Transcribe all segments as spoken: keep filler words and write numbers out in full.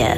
vier.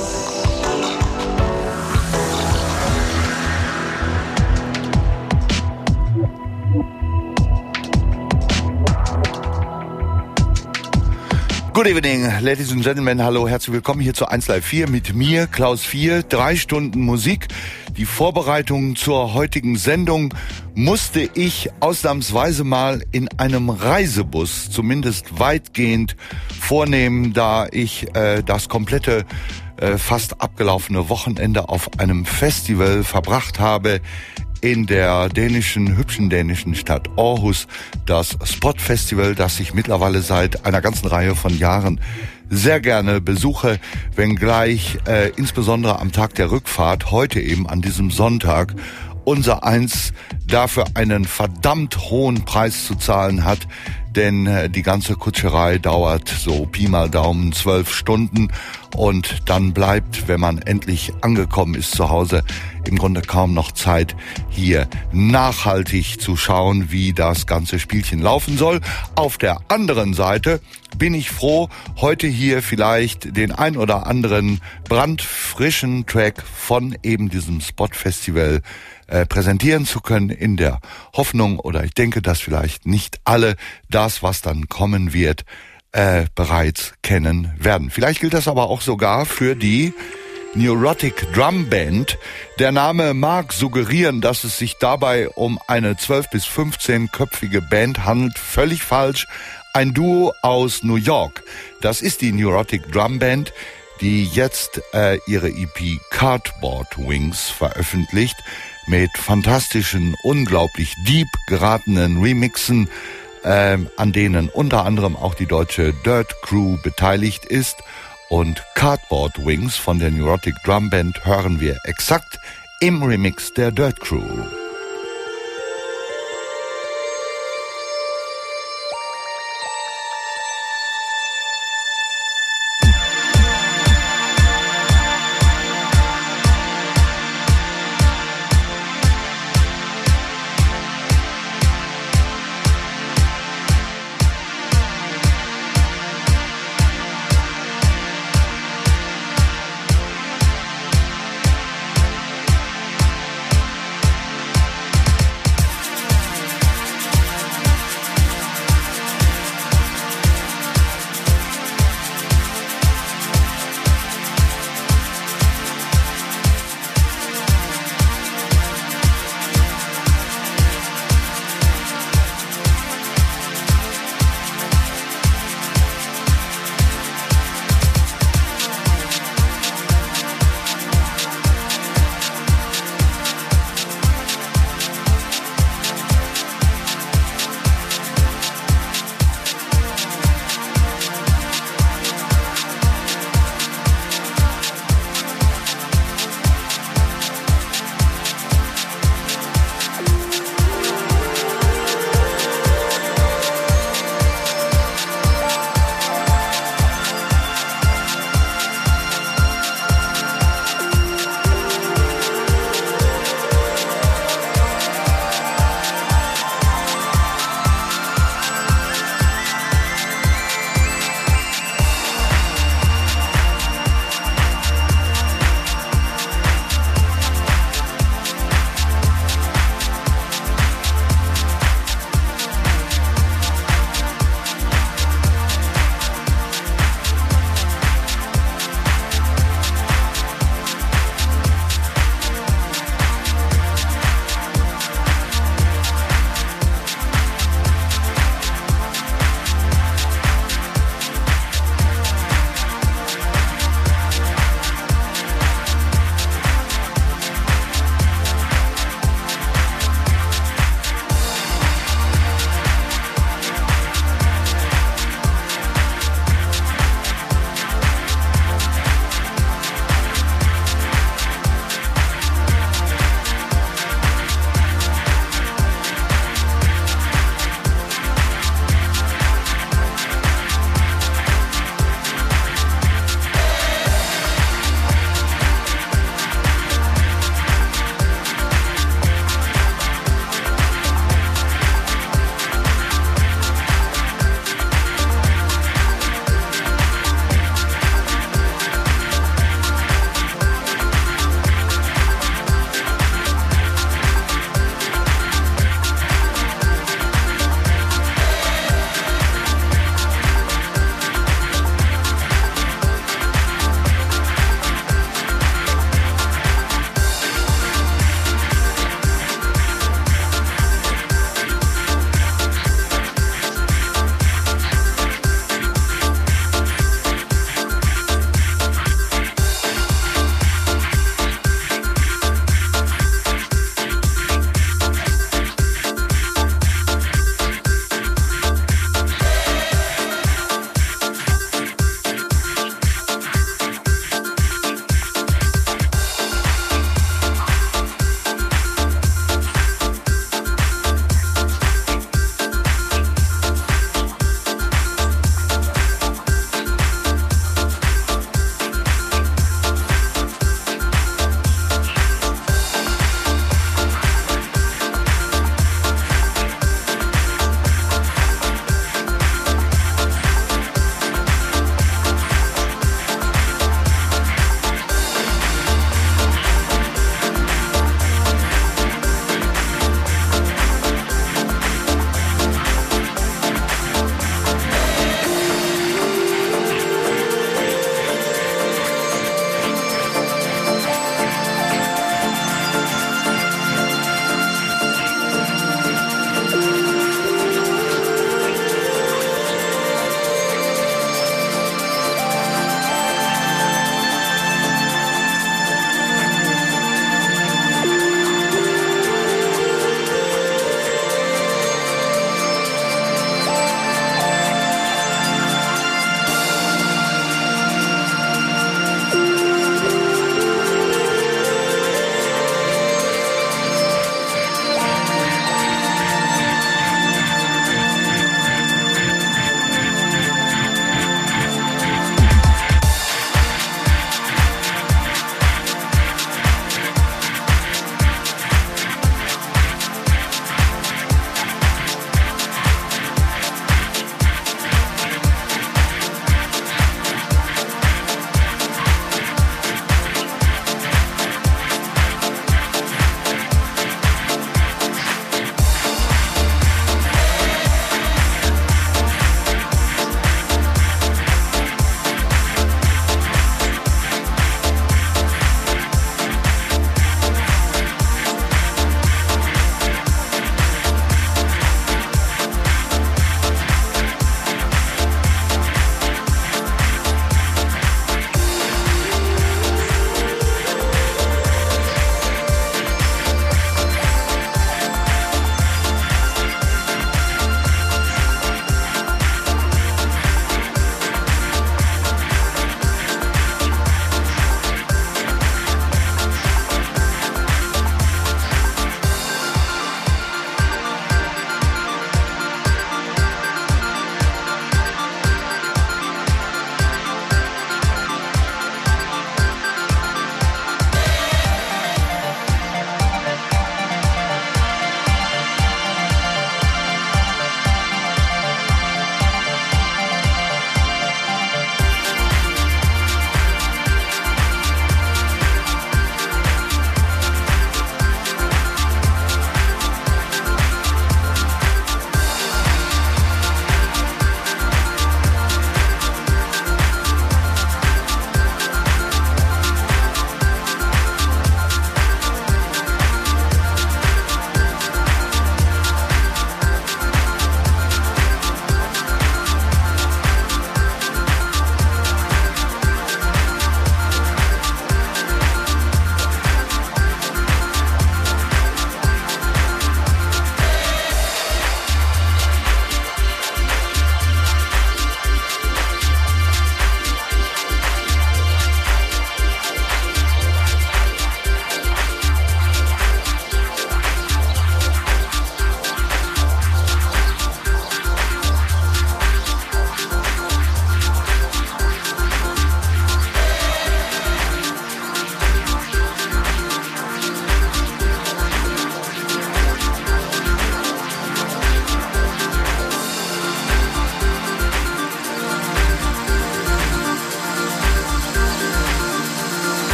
Good evening, ladies and gentlemen. Hallo, herzlich willkommen hier zu eins Live vier mit mir, Klaus vier. Drei Stunden Musik. Die Vorbereitung zur heutigen Sendung musste ich ausnahmsweise mal in einem Reisebus, zumindest weitgehend, vornehmen, da ich äh, das komplette äh, fast abgelaufene Wochenende auf einem Festival verbracht habe in der dänischen, hübschen dänischen Stadt Aarhus, das Spot Festival, das ich mittlerweile seit einer ganzen Reihe von Jahren sehr gerne besuche, wenngleich äh, insbesondere am Tag der Rückfahrt, heute eben an diesem Sonntag, unser Eins dafür einen verdammt hohen Preis zu zahlen hat, denn äh, die ganze Kutscherei dauert so Pi mal Daumen zwölf Stunden und dann bleibt, wenn man endlich angekommen ist zu Hause, im Grunde kaum noch Zeit, hier nachhaltig zu schauen, wie das ganze Spielchen laufen soll. Auf der anderen Seite bin ich froh, heute hier vielleicht den ein oder anderen brandfrischen Track von eben diesem Spot Festival äh, präsentieren zu können, in der Hoffnung, oder ich denke, dass vielleicht nicht alle das, was dann kommen wird, äh, bereits kennen werden. Vielleicht gilt das aber auch sogar für die Neurotic Drum Band. Der Name mag suggerieren, dass es sich dabei um eine zwölf- bis fünfzehnköpfige Band handelt. Völlig falsch. Ein Duo aus New York. Das ist die Neurotic Drum Band, die jetzt äh, ihre E P Cardboard Wings veröffentlicht, mit fantastischen, unglaublich deep geratenen Remixen, äh, an denen unter anderem auch die deutsche Dirt Crew beteiligt ist. Und Cardboard Wings von der Neurotic Drum Band hören wir exakt im Remix der Dirt Crew.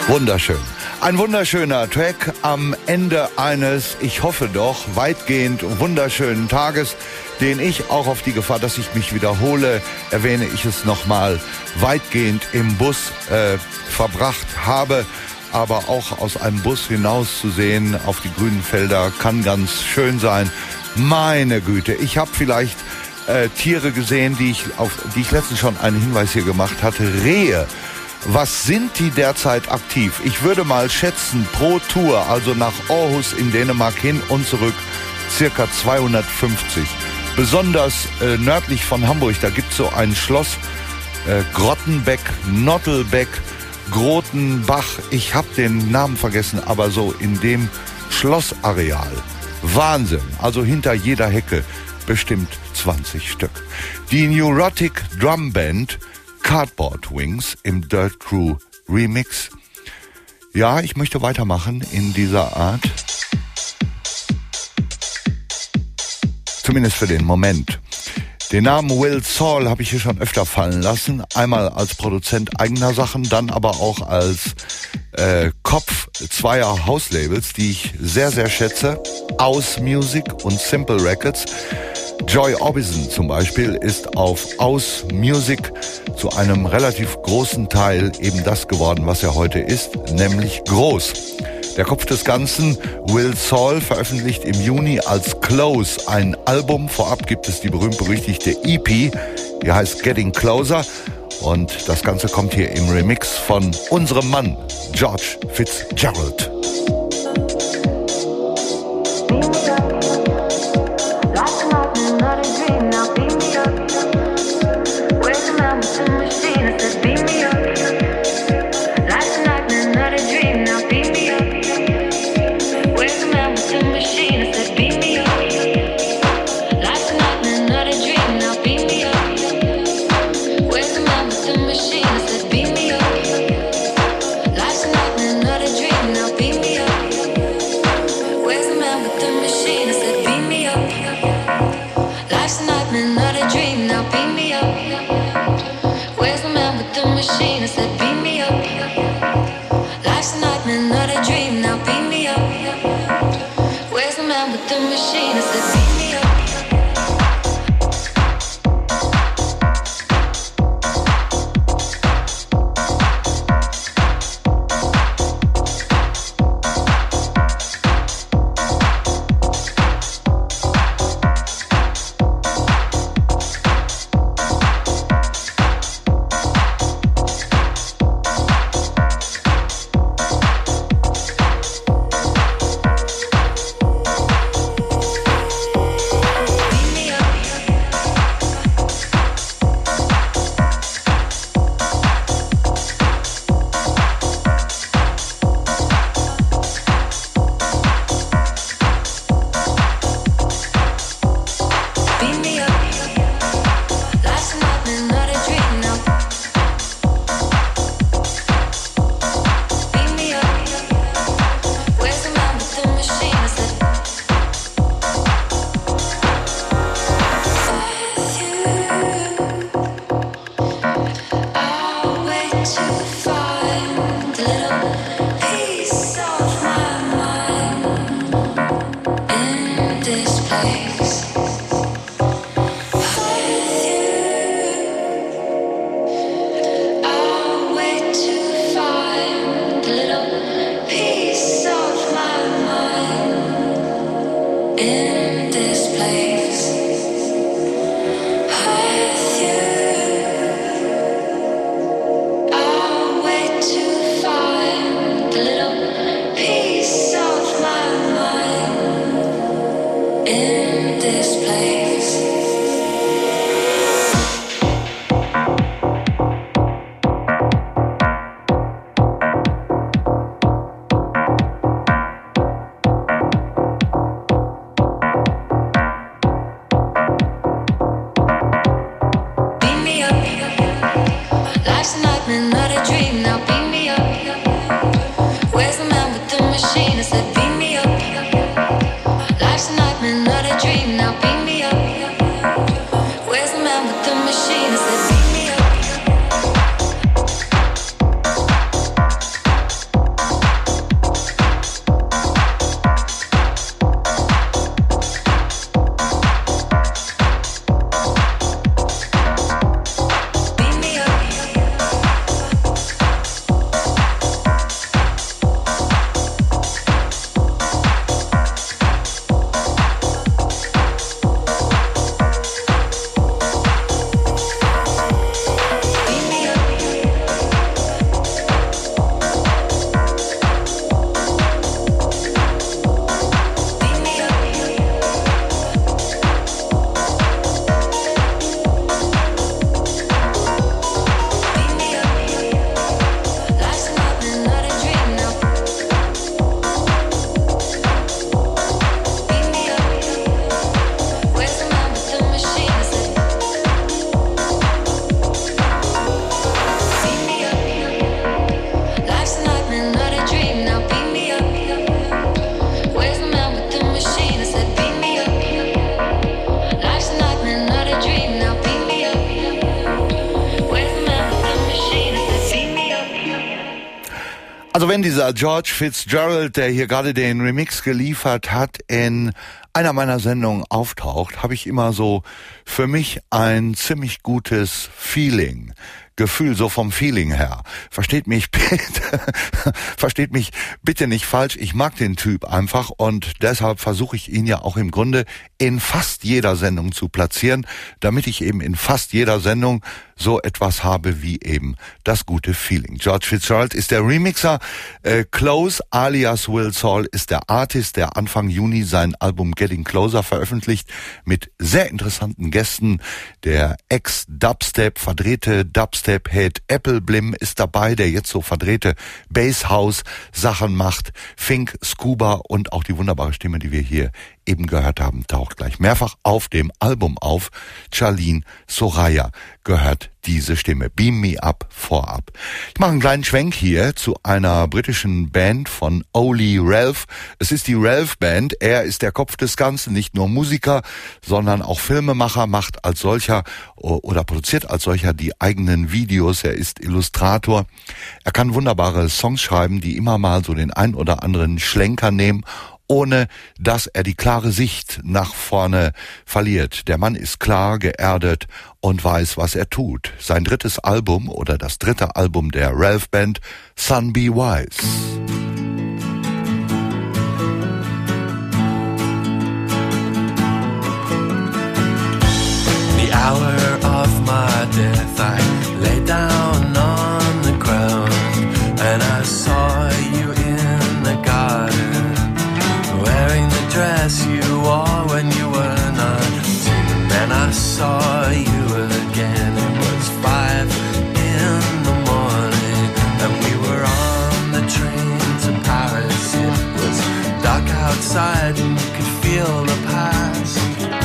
Wunderschön. Ein wunderschöner Track am Ende eines, ich hoffe doch, weitgehend wunderschönen Tages, den ich auch auf die Gefahr, dass ich mich wiederhole, erwähne ich es nochmal, weitgehend im Bus äh, verbracht habe. Aber auch aus einem Bus hinaus zu sehen auf die grünen Felder kann ganz schön sein. Meine Güte, ich habe vielleicht äh, Tiere gesehen, die ich, auf die ich letztens schon einen Hinweis hier gemacht hatte. Rehe. Was sind die derzeit aktiv? Ich würde mal schätzen, pro Tour, also nach Aarhus in Dänemark hin und zurück, circa zweihundertfünfzig. Besonders äh, nördlich von Hamburg, da gibt es so ein Schloss, äh, Grottenbeck, Nottelbeck, Grotenbach. Ich habe den Namen vergessen, aber so in dem Schlossareal. Wahnsinn, also hinter jeder Hecke bestimmt zwanzig Stück. Die Neurotic Drum Band Cardboard Wings im Dirt Crew Remix. Ja, ich möchte weitermachen in dieser Art. Zumindest für den Moment. Den Namen Will Saul habe ich hier schon öfter fallen lassen. Einmal als Produzent eigener Sachen, dann aber auch als äh, Kopf zweier Hauslabels, die ich sehr, sehr schätze. Aus Music und Simple Records. Joy Orbison zum Beispiel ist auf Aus Music zu einem relativ großen Teil eben das geworden, was er heute ist, nämlich groß. Der Kopf des Ganzen, Will Saul, veröffentlicht im Juni als Close ein Album. Vorab gibt es die berühmt-berüchtigte E P, die heißt Getting Closer. Und das Ganze kommt hier im Remix von unserem Mann, George Fitzgerald. wenn dieser George Fitzgerald, der hier gerade den Remix geliefert hat, in einer meiner Sendungen auftaucht, habe ich immer so für mich ein ziemlich gutes Feeling. Gefühl, so vom Feeling her. Versteht mich bitte, versteht mich bitte nicht falsch. Ich mag den Typ einfach und deshalb versuche ich ihn ja auch im Grunde in fast jeder Sendung zu platzieren, damit ich eben in fast jeder Sendung so etwas habe wie eben das gute Feeling. George Fitzgerald ist der Remixer, äh, Close alias Will Saul ist der Artist, der Anfang Juni sein Album Getting Closer veröffentlicht mit sehr interessanten Gästen. Der Ex-Dubstep, verdrehte Dubstep-Head Apple Blim ist dabei, der jetzt so verdrehte Basshouse-Sachen macht. Fink, Scuba und auch die wunderbare Stimme, die wir hier eben gehört haben, taucht gleich mehrfach auf dem Album auf. Charlene Soraya gehört diese Stimme. Beam Me Up vorab. Ich mache einen kleinen Schwenk hier zu einer britischen Band von Oli Ralph. Es ist die Ralph Band. Er ist der Kopf des Ganzen, nicht nur Musiker, sondern auch Filmemacher, macht als solcher oder produziert als solcher die eigenen Videos. Er ist Illustrator. Er kann wunderbare Songs schreiben, die immer mal so den ein oder anderen Schlenker nehmen, ohne dass er die klare Sicht nach vorne verliert. Der Mann ist klar, geerdet und weiß, was er tut. Sein drittes Album oder das dritte Album der Ralph Band, Son Be Wise. The hour of my death, I lay down on the ground and I saw you in the garden, wearing the dress you wore when you were nineteen. Then I saw you again. It was five in the morning, and we were on the train to Paris. It was dark outside, and you could feel the past.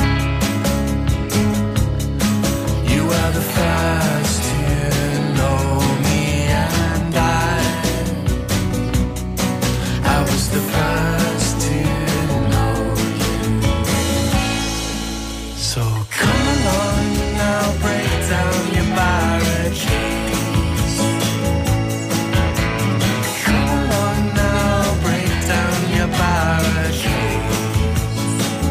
You were the first to know me, and I, I was the first. Come on now, break down your barricades.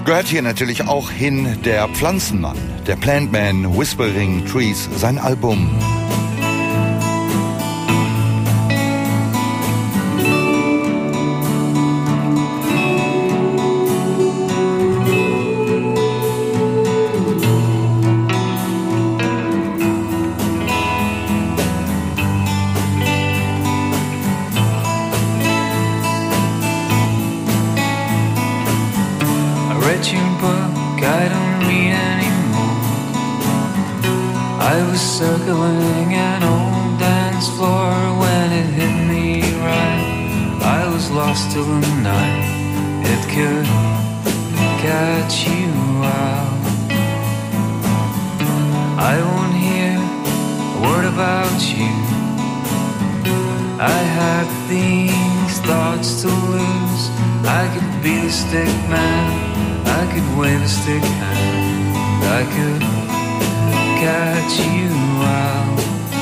Gehört hier natürlich auch hin der Pflanzenmann, der Plant Man, Whispering Trees, sein Album. Circling an old dance floor when it hit me right. I was lost till the night it could catch you out. I won't hear a word about you. I had these thoughts to lose. I could be the stick man, I could wave a stick hand, I could catch you out.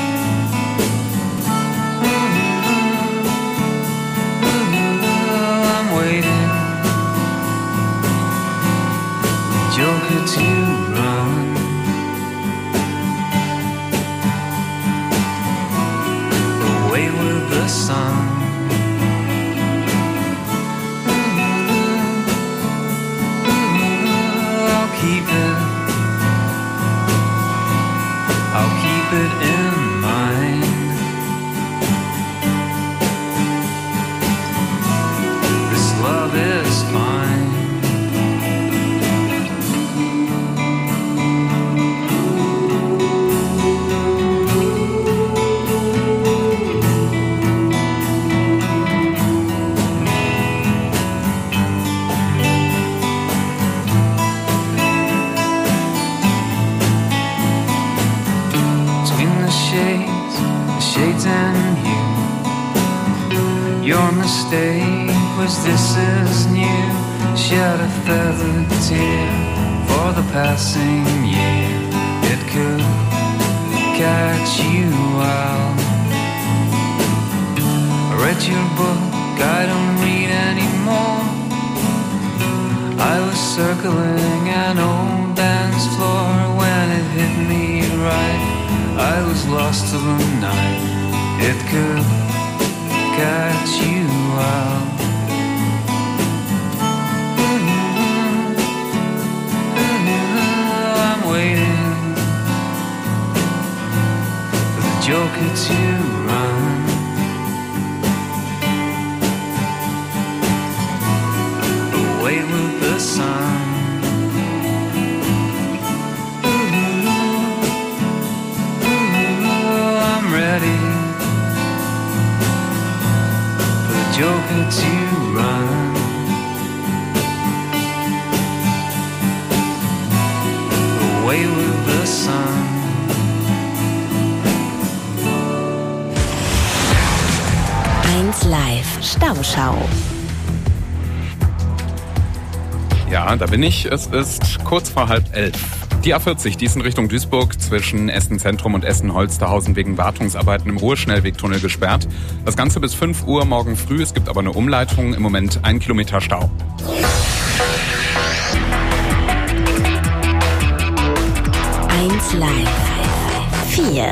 I'm waiting, the Joker to run. Away with the sun. I'll keep it, I'll keep it in mind. This love is fine. Shades and you, your mistake was this is new. Shed a feathered tear for the passing year. It could catch you out. I read your book, I don't read anymore. I was circling an old dance floor when it hit me right. I was lost till the night it could catch you out. I'm waiting for the Joker to run. Away with the sun. Ready for the Joker to run. Away with the sun. eins Live Stauschau. Ja, da bin ich. Es ist kurz vor halb elf. Die A vierzig, die ist in Richtung Duisburg zwischen Essen Zentrum und Essen Holsterhausen wegen Wartungsarbeiten im Ruhrschnellwegtunnel gesperrt. Das Ganze bis fünf Uhr morgen früh. Es gibt aber eine Umleitung. Im Moment ein Kilometer Stau. eins Live vier.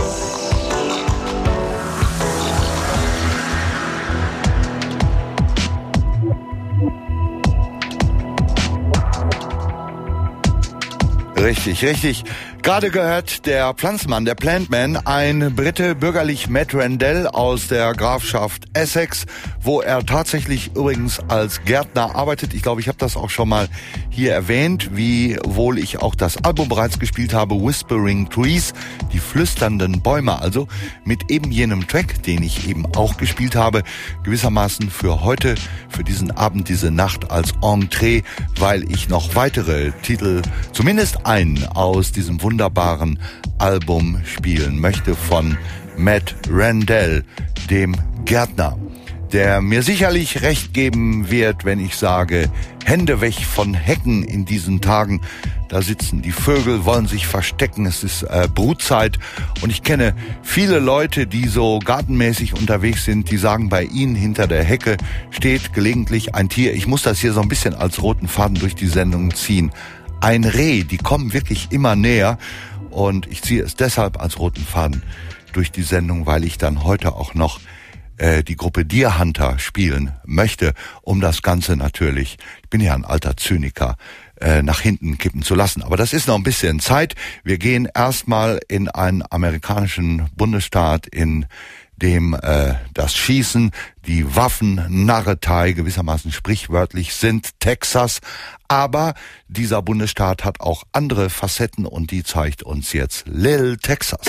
Richtig, richtig. Gerade gehört der Pflanzenmann, der Plant Man, ein Brite, bürgerlich Matt Rendell aus der Grafschaft Essex, wo er tatsächlich übrigens als Gärtner arbeitet. Ich glaube, ich habe das auch schon mal hier erwähnt, wie wohl ich auch das Album bereits gespielt habe, Whispering Trees, die flüsternden Bäume, also mit eben jenem Track, den ich eben auch gespielt habe, gewissermaßen für heute, für diesen Abend, diese Nacht als Entree, weil ich noch weitere Titel, zumindest einen aus diesem wunderbaren Album spielen möchte von Matt Rendell, dem Gärtner. der mir sicherlich recht geben wird, wenn ich sage, Hände weg von Hecken in diesen Tagen. Da sitzen die Vögel, wollen sich verstecken, es ist äh, Brutzeit und ich kenne viele Leute, die so gartenmäßig unterwegs sind, die sagen, bei ihnen hinter der Hecke steht gelegentlich ein Tier. Ich muss das hier so ein bisschen als roten Faden durch die Sendung ziehen. Ein Reh, die kommen wirklich immer näher und ich ziehe es deshalb als roten Faden durch die Sendung, weil ich dann heute auch noch äh, die Gruppe Deer Hunter spielen möchte, um das Ganze natürlich, ich bin ja ein alter Zyniker, äh, nach hinten kippen zu lassen. Aber das ist noch ein bisschen Zeit. Wir gehen erstmal in einen amerikanischen Bundesstaat, in dem äh, das Schießen, die Waffennarretei gewissermaßen sprichwörtlich sind, Texas. Aber dieser Bundesstaat hat auch andere Facetten und die zeigt uns jetzt Lil Texas.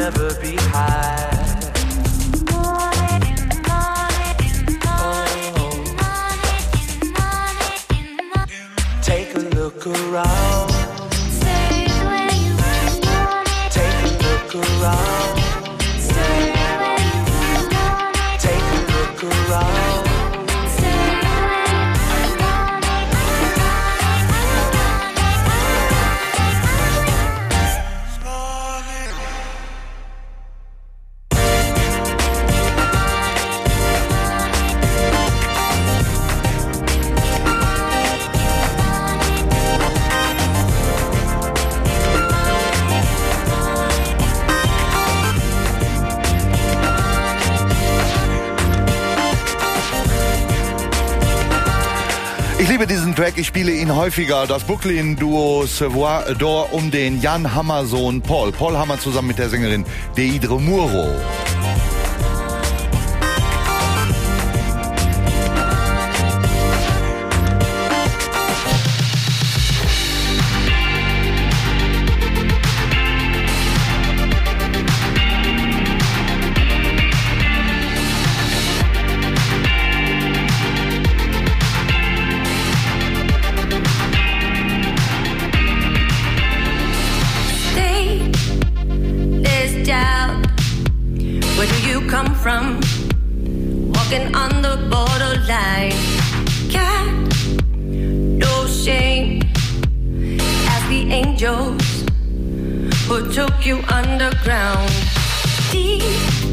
never be high. Take a look around. Stay where you want it. Take a look around. Stay where you want it. Take a look around. Stay where you want Ich liebe diesen Track, ich spiele ihn häufiger. Das Brooklyn-Duo Savoir d'Or um den Jan Hammer-Sohn Paul. Paul Hammer zusammen mit der Sängerin Deidre Muro. From walking on the borderline, got no shame. As the angels who took you underground, deep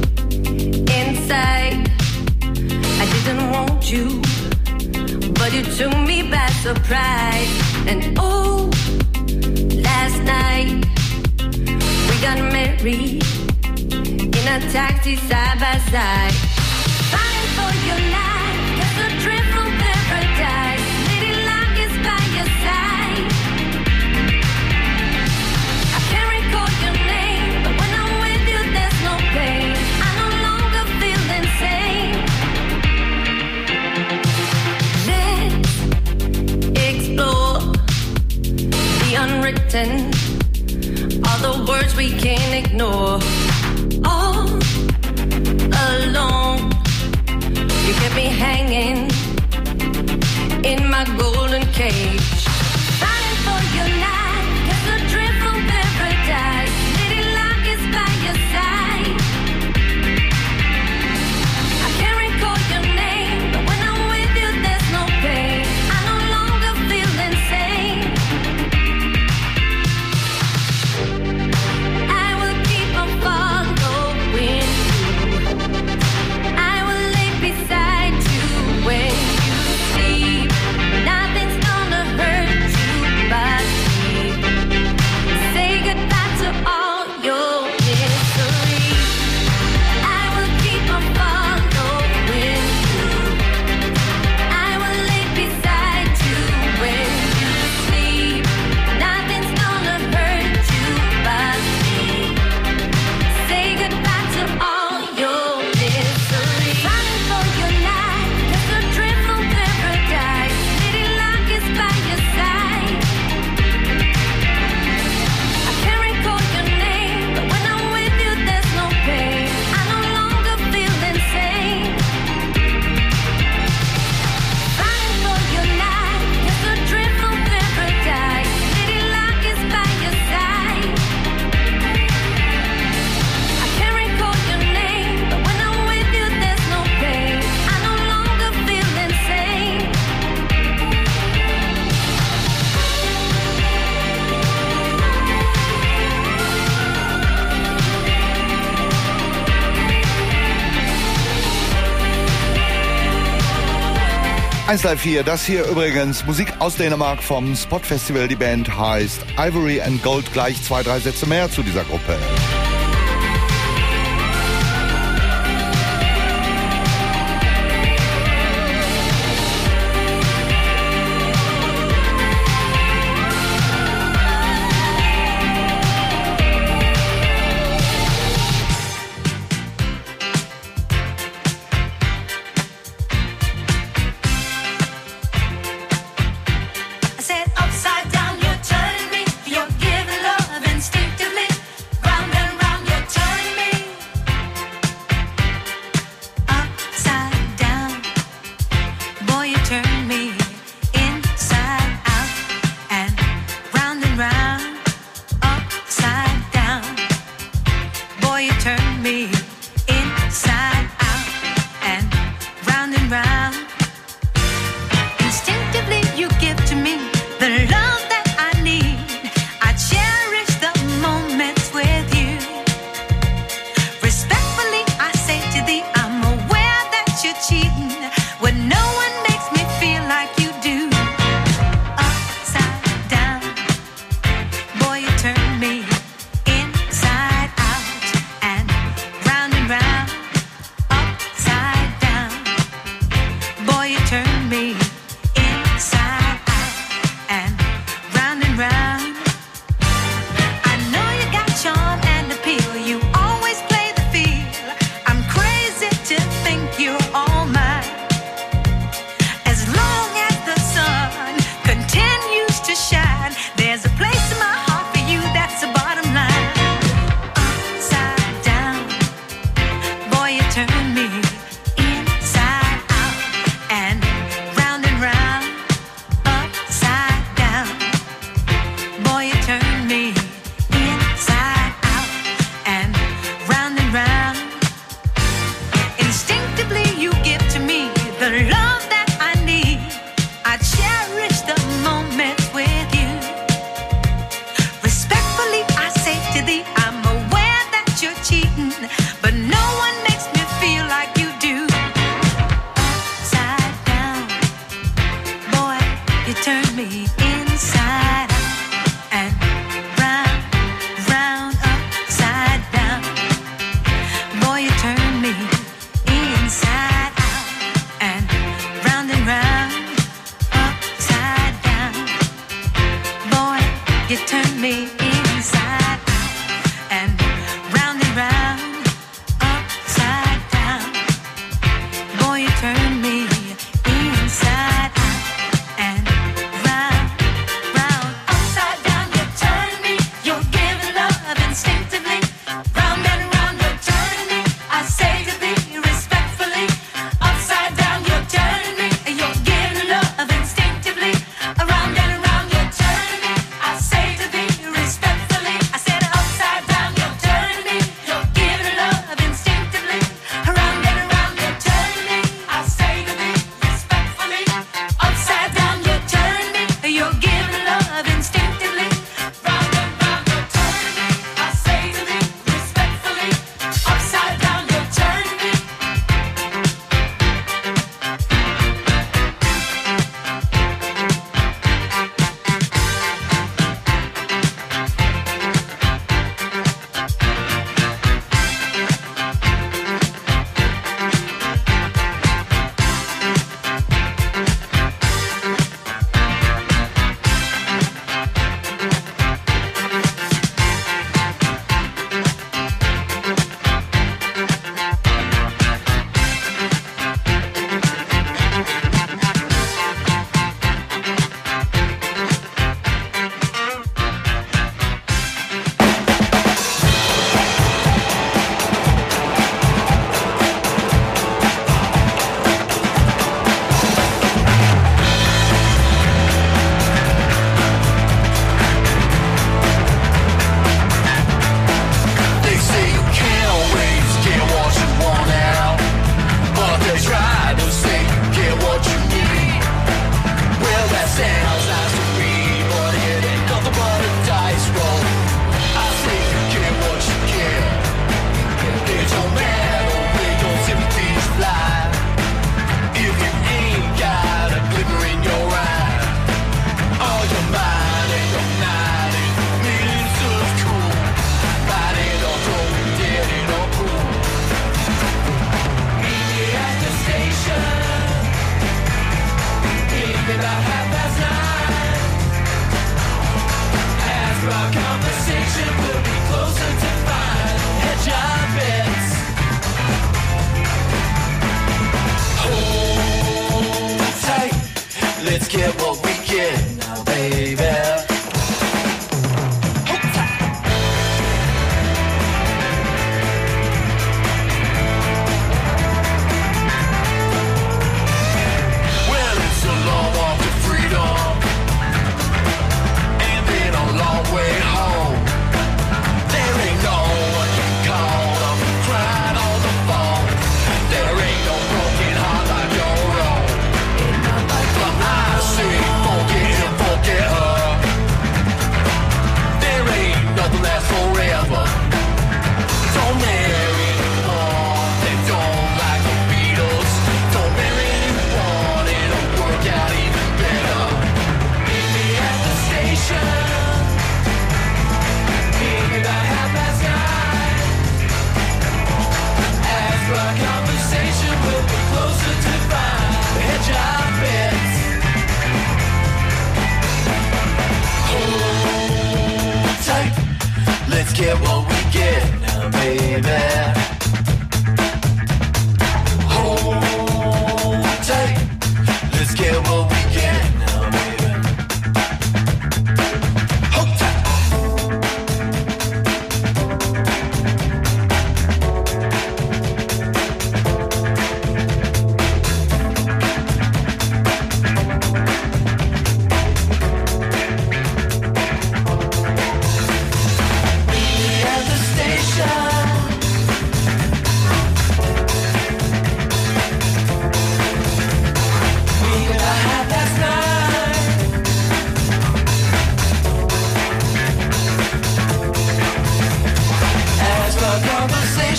inside, I didn't want you, but you took me by surprise. And oh, last night we got married in a taxi side by side. Fighting for your life, cause the trip from paradise. Lady Luck is by your side. I can't recall your name, but when I'm with you there's no pain. I no longer feel insane. Let's explore the unwritten, all the words we can't ignore. All alone, you kept me hanging in my golden cage. Fighting for your life, cause the trip from paradise. Lady Luck is by your side. I can't recall your name, but when I'm with you there's no pain. I no longer feel insane. I will keep on falling. When you sleep, nothing's gonna hurt you but me. Say goodbye to all your misery. I will keep on following you. I will lay beside you when you sleep. Nothing's gonna hurt you but me. Say goodbye to all your misery. Running for your life. eins Live vier, das hier übrigens Musik aus Dänemark vom Spot Festival. Die Band heißt Ivory and Gold. Gleich zwei, drei Sätze mehr zu dieser Gruppe. Upside down, you're turning me. You're giving love instinctively. Ground and turn me inside out and round and round. Instinctively you give to me the love that I need. I cherish the moments with you. Respectfully I say to thee, I'm aware that you're cheating when no one makes me feel like you do. Upside down, boy, you turn me inside out and round.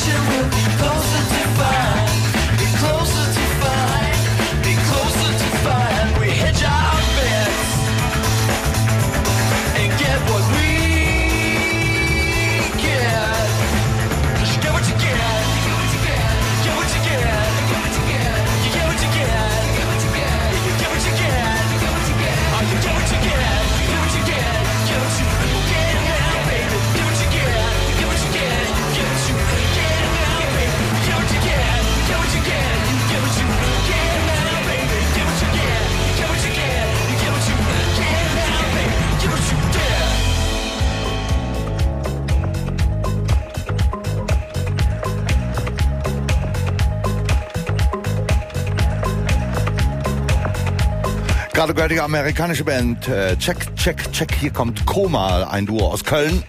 Gerade gehört die amerikanische Band äh, Check, Check, Check. Hier kommt Koma, ein Duo aus Köln.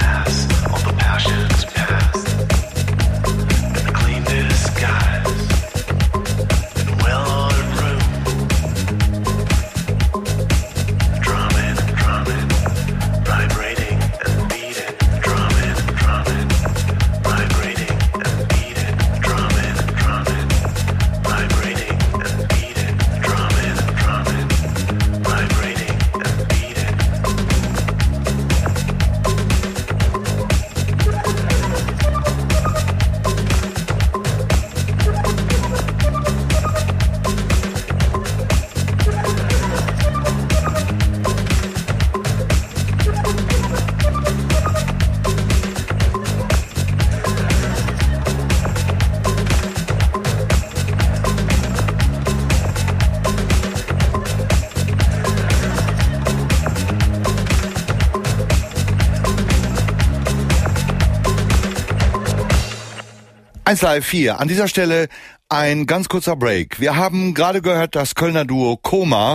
Skies eins Live vier. An dieser Stelle ein ganz kurzer Break. Wir haben gerade gehört das Kölner Duo Koma.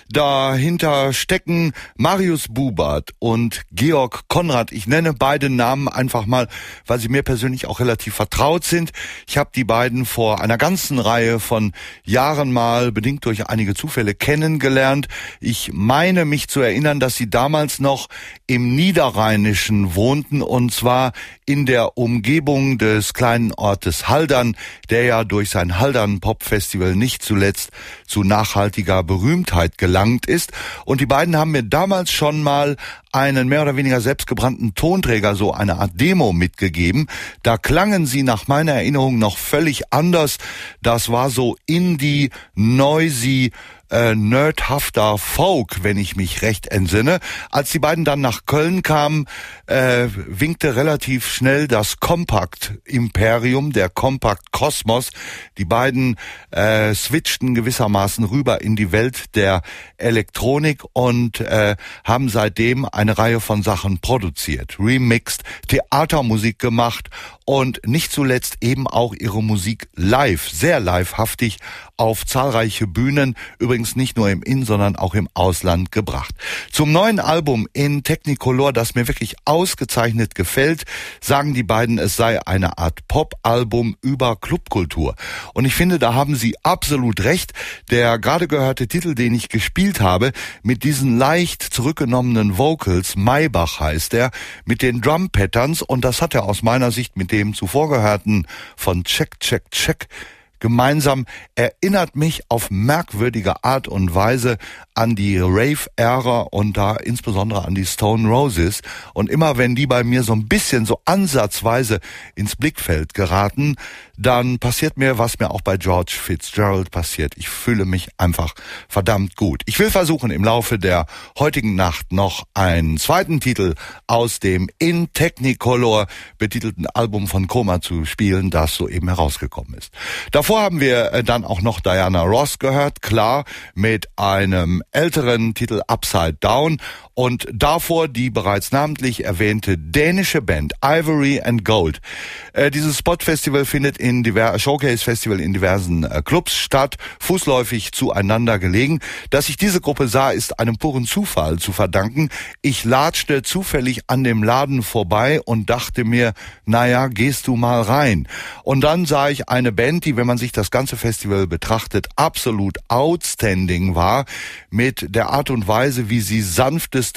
Dahinter stecken Marius Bubert und Georg Konrad. Ich nenne beide Namen einfach mal, weil sie mir persönlich auch relativ vertraut sind. Ich habe die beiden vor einer ganzen Reihe von Jahren mal, bedingt durch einige Zufälle, kennengelernt. Ich meine mich zu erinnern, dass sie damals noch im Niederrheinischen wohnten, und zwar in der Umgebung des kleinen Ortes Haldern, der ja durch sein Haldern Pop Festival nicht zuletzt zu nachhaltiger Berühmtheit gelangt ist. Und die beiden haben mir damals schon mal einen mehr oder weniger selbstgebrannten Tonträger, so eine Art Demo, mitgegeben. Da klangen sie nach meiner Erinnerung noch völlig anders. Das war so Indie, noisy, Äh, nerdhafter Folk, wenn ich mich recht entsinne. Als die beiden dann nach Köln kamen, äh, winkte relativ schnell das Compact-Imperium, der Compact-Kosmos. Die beiden äh, switchten gewissermaßen rüber in die Welt der Elektronik und äh, haben seitdem eine Reihe von Sachen produziert, remixed, Theatermusik gemacht und nicht zuletzt eben auch ihre Musik live, sehr livehaftig auf zahlreiche Bühnen, übrigens nicht nur im In-, sondern auch im Ausland gebracht. Zum neuen Album in Technicolor, das mir wirklich ausgezeichnet gefällt, sagen die beiden, es sei eine Art Pop-Album über Clubkultur. Und ich finde, da haben sie absolut recht. Der gerade gehörte Titel, den ich gespielt habe, mit diesen leicht zurückgenommenen Vocals, Maybach heißt er, mit den Drum-Patterns, und das hat er aus meiner Sicht mit dem zuvor gehörten von Check, Check, Check gemeinsam, erinnert mich auf merkwürdige Art und Weise an die Rave-Ära und da insbesondere an die Stone Roses. Und immer wenn die bei mir so ein bisschen so ansatzweise ins Blickfeld geraten, dann passiert mir, was mir auch bei George Fitzgerald passiert. Ich fühle mich einfach verdammt gut. Ich will versuchen, im Laufe der heutigen Nacht noch einen zweiten Titel aus dem in Technicolor betitelten Album von Koma zu spielen, das soeben herausgekommen ist. Davor haben wir dann auch noch Diana Ross gehört, klar, mit einem älteren Titel Upside Down, und davor die bereits namentlich erwähnte dänische Band Ivory and Gold. Äh, dieses Spot-Festival findet in diver- Showcase-Festival in diversen äh, Clubs statt, fußläufig zueinander gelegen. Dass ich diese Gruppe sah, ist einem puren Zufall zu verdanken. Ich latschte zufällig an dem Laden vorbei und dachte mir, naja, gehst du mal rein. Und dann sah ich eine Band, die, wenn man sich das ganze Festival betrachtet, absolut outstanding war, mit der Art und Weise, wie sie sanfteste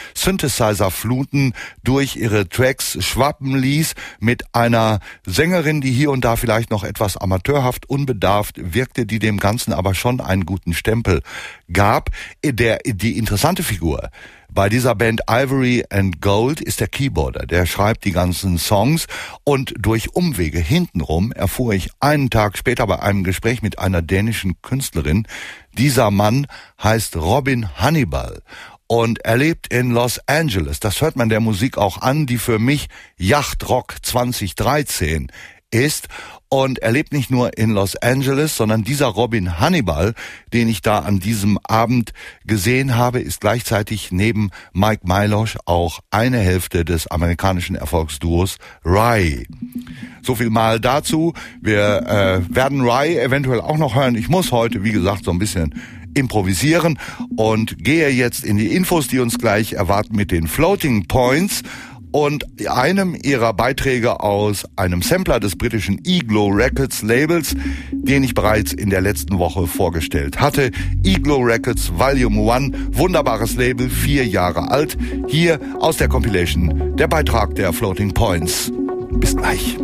Synthesizer-Fluten durch ihre Tracks schwappen ließ, mit einer Sängerin, die hier und da vielleicht noch etwas amateurhaft, unbedarft wirkte, die dem Ganzen aber schon einen guten Stempel gab. Der, die interessante Figur bei dieser Band Ivory and Gold ist der Keyboarder, der schreibt die ganzen Songs, und durch Umwege hintenrum erfuhr ich einen Tag später bei einem Gespräch mit einer dänischen Künstlerin, dieser Mann heißt Robin Hannibal und er lebt in Los Angeles. Das hört man der Musik auch an, die für mich Yachtrock zwanzig dreizehn ist. Und er lebt nicht nur in Los Angeles, sondern dieser Robin Hannibal, den ich da an diesem Abend gesehen habe, ist gleichzeitig neben Mike Milosh auch eine Hälfte des amerikanischen Erfolgsduos Rye. So viel mal dazu. Wir äh, werden Rye eventuell auch noch hören. Ich muss heute, wie gesagt, so ein bisschen improvisieren und gehe jetzt in die Infos, die uns gleich erwarten, mit den Floating Points und einem ihrer Beiträge aus einem Sampler des britischen Iglo Records Labels, den ich bereits in der letzten Woche vorgestellt hatte. Iglo Records Volume One, wunderbares Label, vier Jahre alt. Hier aus der Compilation der Beitrag der Floating Points. Bis gleich.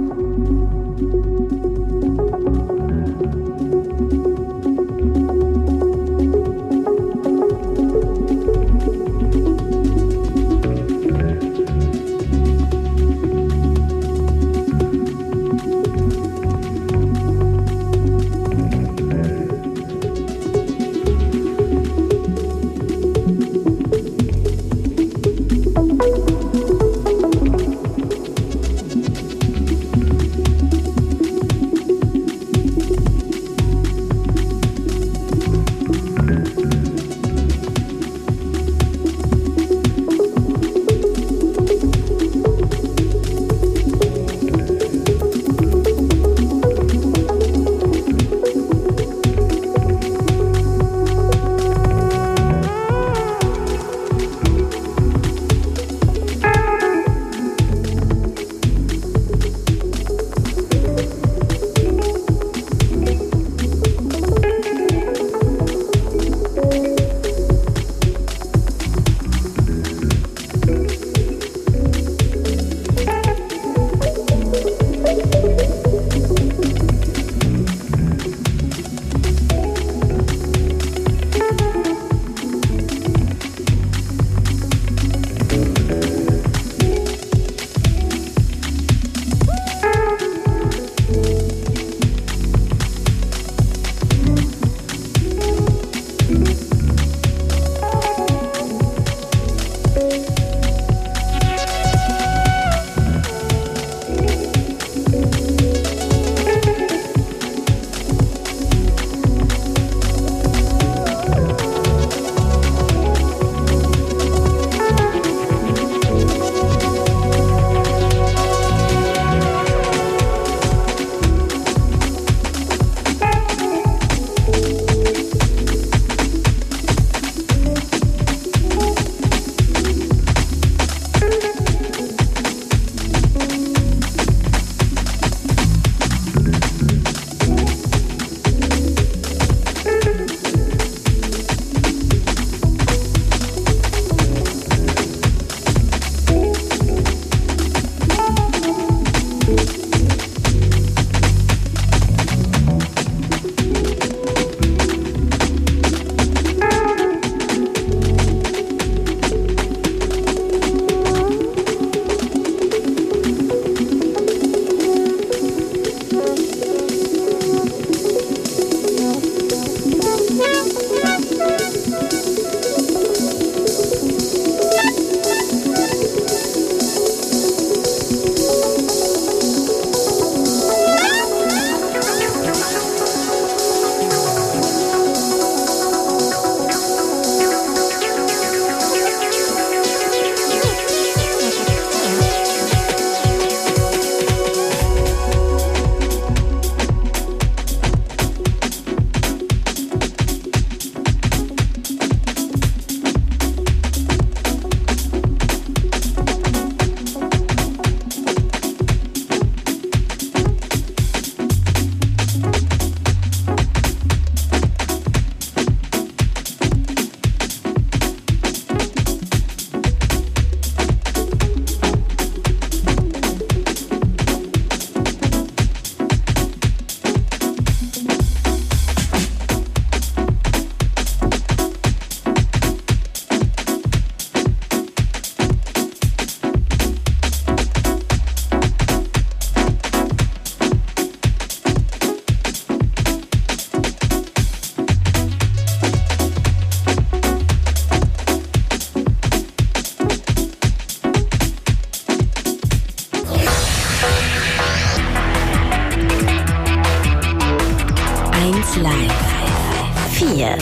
eins Live vier.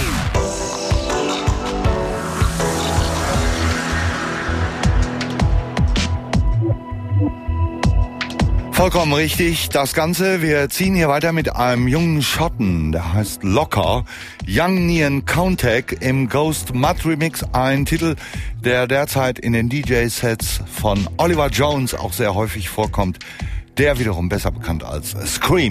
Vollkommen richtig, das Ganze. Wir ziehen hier weiter mit einem jungen Schotten, der heißt Locker. Young Neon Countach im Ghost Mud Remix, ein Titel, der derzeit in den D J-Sets von Oliver Jones auch sehr häufig vorkommt. Der wiederum besser bekannt als Scream.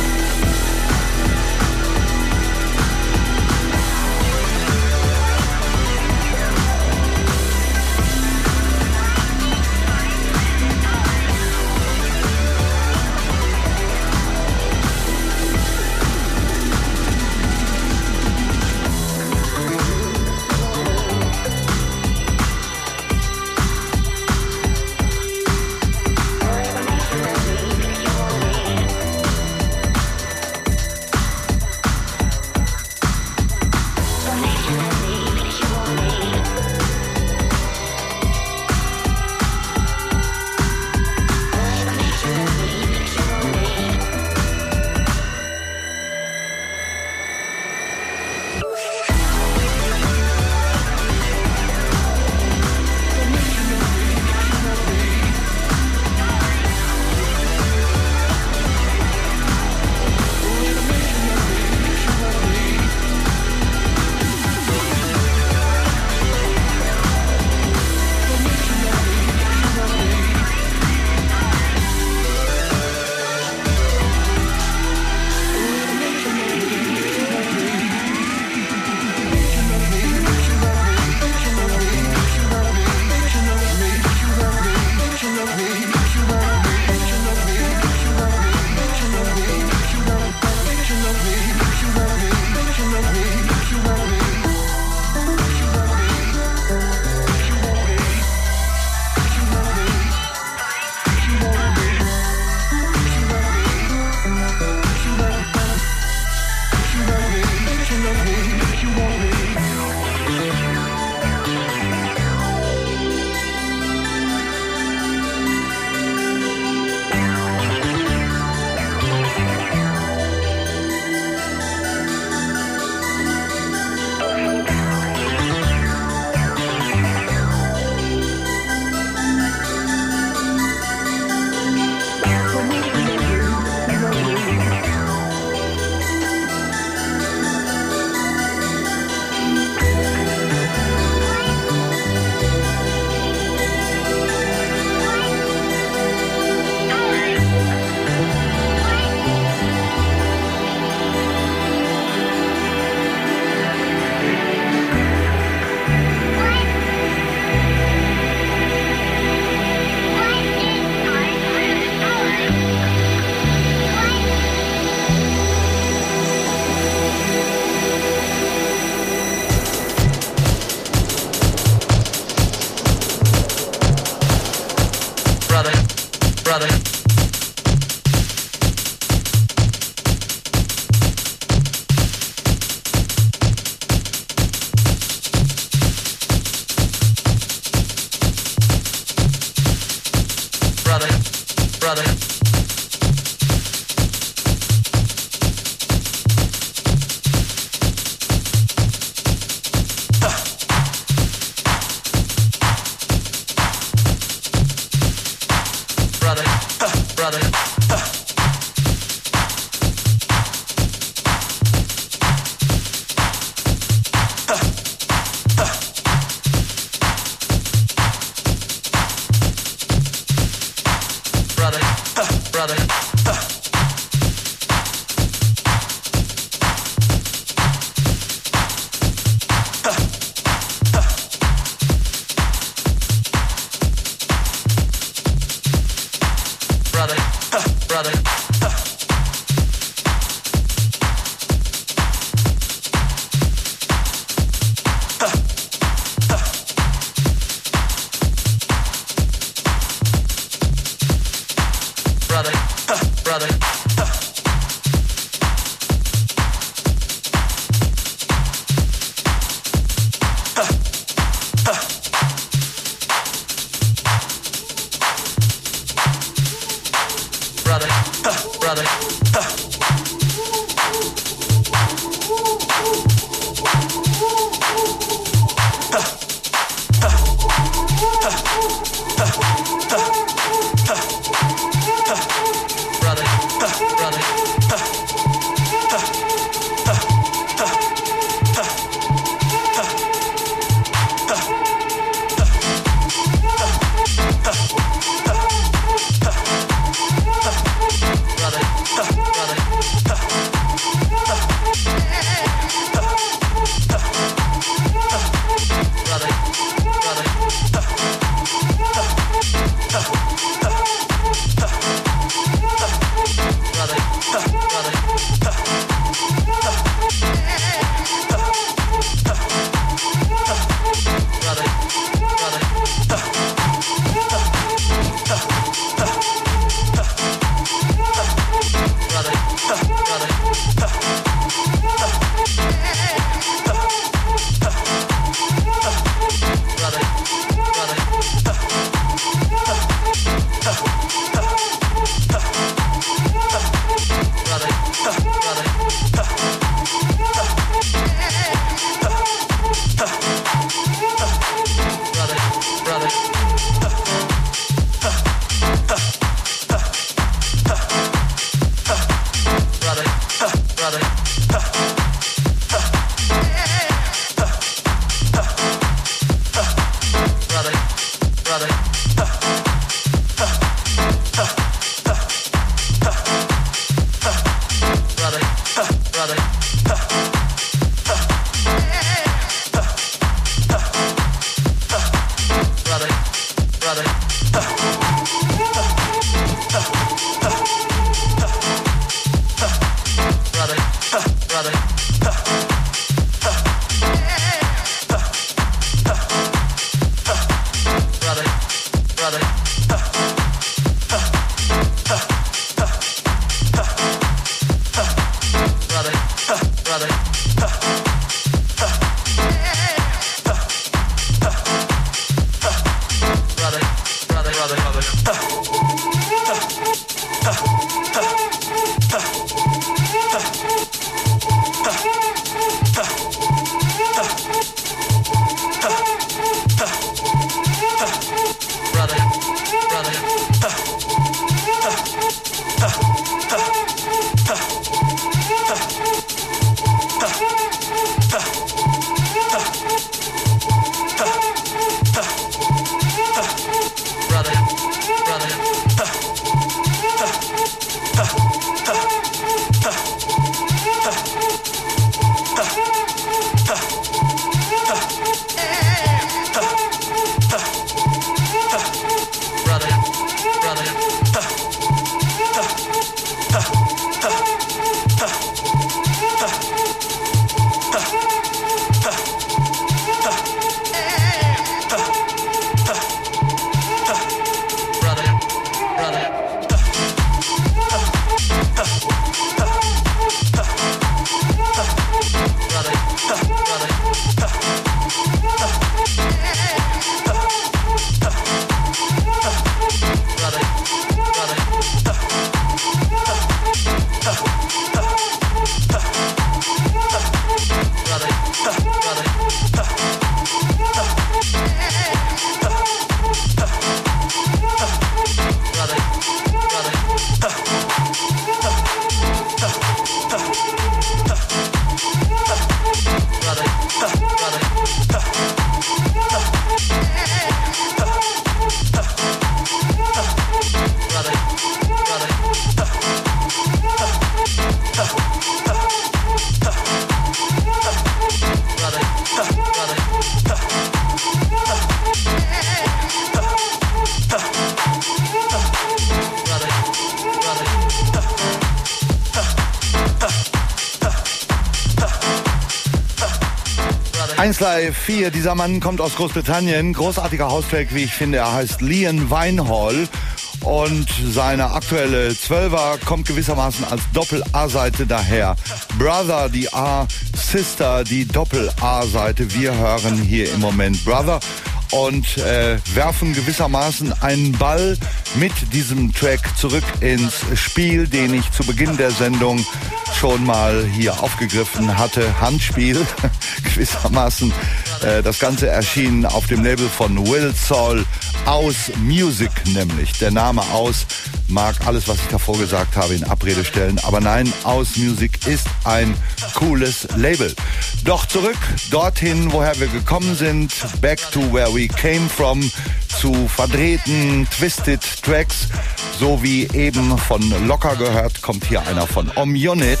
eins Live vier, dieser Mann kommt aus Großbritannien, großartiger Haustrack, wie ich finde, er heißt Leon Weinhall und seine aktuelle Zwölfer kommt gewissermaßen als Doppel-A-Seite daher. Brother, die A, Sister, die Doppel-A-Seite, wir hören hier im Moment Brother und äh, werfen gewissermaßen einen Ball mit diesem Track zurück ins Spiel, den ich zu Beginn der Sendung schon mal hier aufgegriffen hatte. Handspiel, gewissermaßen. Äh, das Ganze erschien auf dem Label von Will Saul, Aus Music nämlich. Der Name Aus mag alles, was ich davor gesagt habe, in Abrede stellen. Aber nein, Aus Music ist ein cooles Label. Doch zurück dorthin, woher wir gekommen sind. Back to where we came from. Zu verdrehten, twisted Tracks. So wie eben von Locker gehört, kommt hier einer von Om Unit.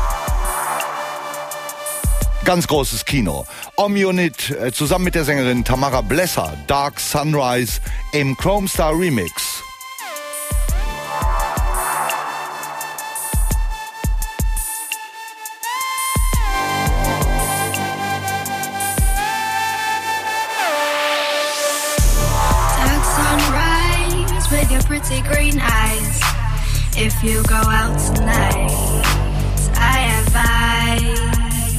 Ganz großes Kino. Om Unit äh, zusammen mit der Sängerin Tamara Blesser. Dark Sunrise im Chrome Star Remix. Pretty green eyes. If you go out tonight, I advise.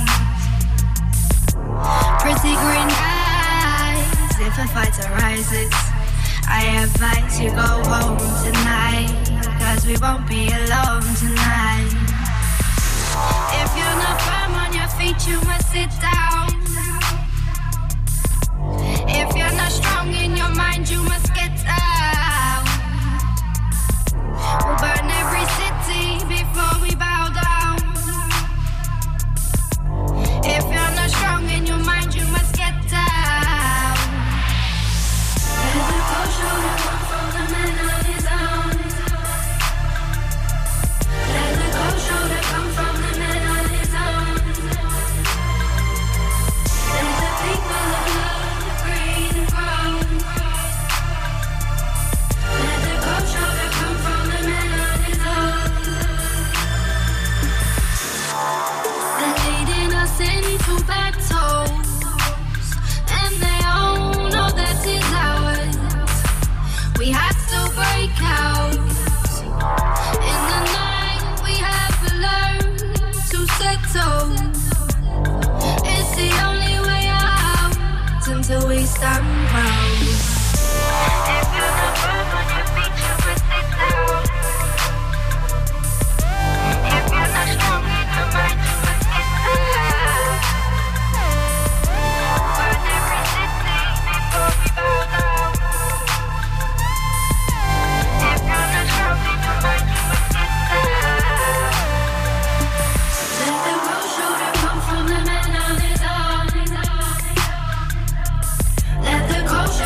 Pretty green eyes. If a fight arises, I advise you go home tonight, cause we won't be alone tonight. If you're not firm on your feet, you must sit down. If you're not strong in your mind, you must get out. We'll burn every city before we bow down. If you're not strong in your mind, you must get down. Let the cold shoulder come from the man on his own. Let the cold shoulder come from the man on his own. Let the people of love green and grow. Let the cold shoulder come from the man on his own. They're leading us into battles, and they own all that is ours. We have to break out. In the night we have to learn to settle. It's the only way out until we stand proud. If you're not firm on your feet, you must sit down. If you're not strong in your mind, you must get out. Burn every city before we bow down. If you're not strong in your mind, you must get out. Let the cold shoulder come from the man on his own. Let the cold shoulder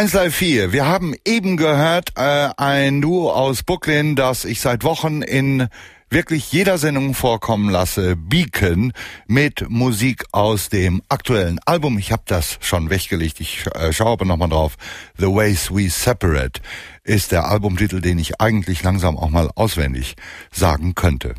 eins Live vier. Wir haben eben gehört, äh, ein Duo aus Brooklyn, das ich seit Wochen in wirklich jeder Sendung vorkommen lasse, Beacon, mit Musik aus dem aktuellen Album. Ich habe das schon weggelegt, ich äh, schaue aber nochmal drauf. The Ways We Separate ist der Albumtitel, den ich eigentlich langsam auch mal auswendig sagen könnte.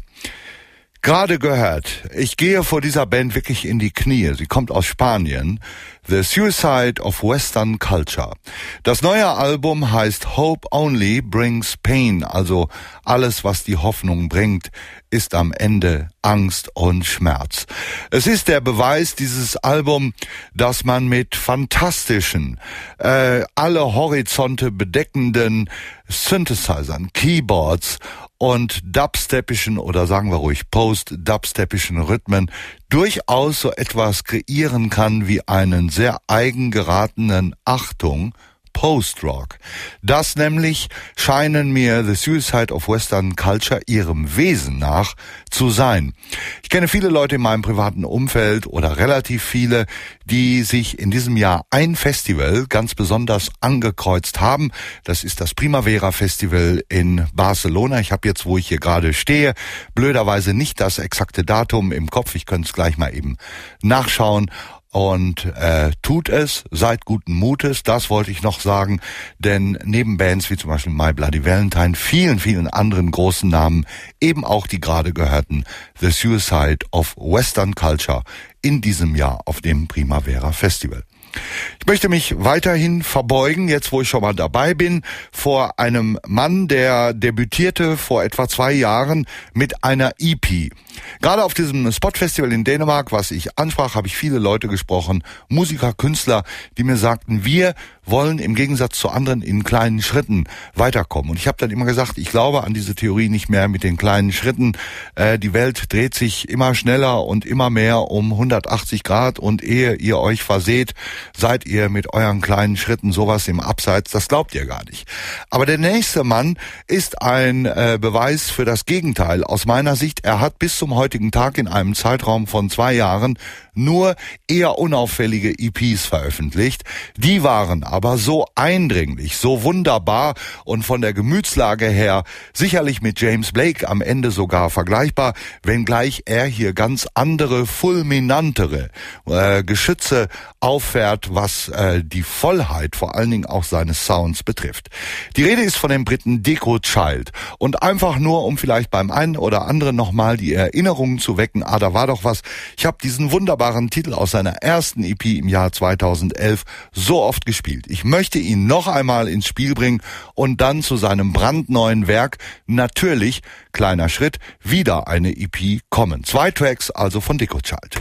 Gerade gehört, ich gehe vor dieser Band wirklich in die Knie. Sie kommt aus Spanien. The Suicide of Western Culture. Das neue Album heißt Hope Only Brings Pain. Also alles, was die Hoffnung bringt, ist am Ende Angst und Schmerz. Es ist der Beweis, dieses Album, dass man mit fantastischen, äh, alle Horizonte bedeckenden Synthesizern, Keyboards und dubstepischen oder sagen wir ruhig post-dubstepischen Rhythmen durchaus so etwas kreieren kann wie einen sehr eigen geratenen, Achtung, Post-Rock. Das nämlich scheinen mir The Suicide of Western Culture ihrem Wesen nach zu sein. Ich kenne viele Leute in meinem privaten Umfeld oder relativ viele, die sich in diesem Jahr ein Festival ganz besonders angekreuzt haben. Das ist das Primavera Festival in Barcelona. Ich habe jetzt, wo ich hier gerade stehe, blöderweise nicht das exakte Datum im Kopf. Ich könnte es gleich mal eben nachschauen. Und äh, tut es, seid guten Mutes, das wollte ich noch sagen, denn neben Bands wie zum Beispiel My Bloody Valentine, vielen, vielen anderen großen Namen, eben auch die gerade gehörten The Suicide of Western Culture in diesem Jahr auf dem Primavera Festival. Ich möchte mich weiterhin verbeugen, jetzt wo ich schon mal dabei bin, vor einem Mann, der debütierte vor etwa zwei Jahren mit einer E P. Gerade auf diesem Spot-Festival in Dänemark, was ich ansprach, habe ich viele Leute gesprochen, Musiker, Künstler, die mir sagten, wir wollen im Gegensatz zu anderen in kleinen Schritten weiterkommen. Und ich habe dann immer gesagt, ich glaube an diese Theorie nicht mehr mit den kleinen Schritten. Äh, die Welt dreht sich immer schneller und immer mehr um hundertachtzig Grad und ehe ihr euch verseht, seid ihr mit euren kleinen Schritten sowas im Abseits, das glaubt ihr gar nicht. Aber der nächste Mann ist ein äh, Beweis für das Gegenteil. Aus meiner Sicht, er hat bis zum heutigen Tag in einem Zeitraum von zwei Jahren nur eher unauffällige E Ps veröffentlicht. Die waren aber so eindringlich, so wunderbar und von der Gemütslage her sicherlich mit James Blake am Ende sogar vergleichbar, wenngleich er hier ganz andere, fulminantere äh, Geschütze auffährt, was äh, die Vollheit vor allen Dingen auch seines Sounds betrifft. Die Rede ist von dem Briten Deco Child und einfach nur, um vielleicht beim einen oder anderen nochmal die Erinnerungen zu wecken, ah, da war doch was, ich habe diesen wunderbaren Titel aus seiner ersten E P im Jahr zweitausendelf so oft gespielt. Ich möchte ihn noch einmal ins Spiel bringen und dann zu seinem brandneuen Werk, natürlich, kleiner Schritt, wieder eine E P kommen. Zwei Tracks also von Deco Child.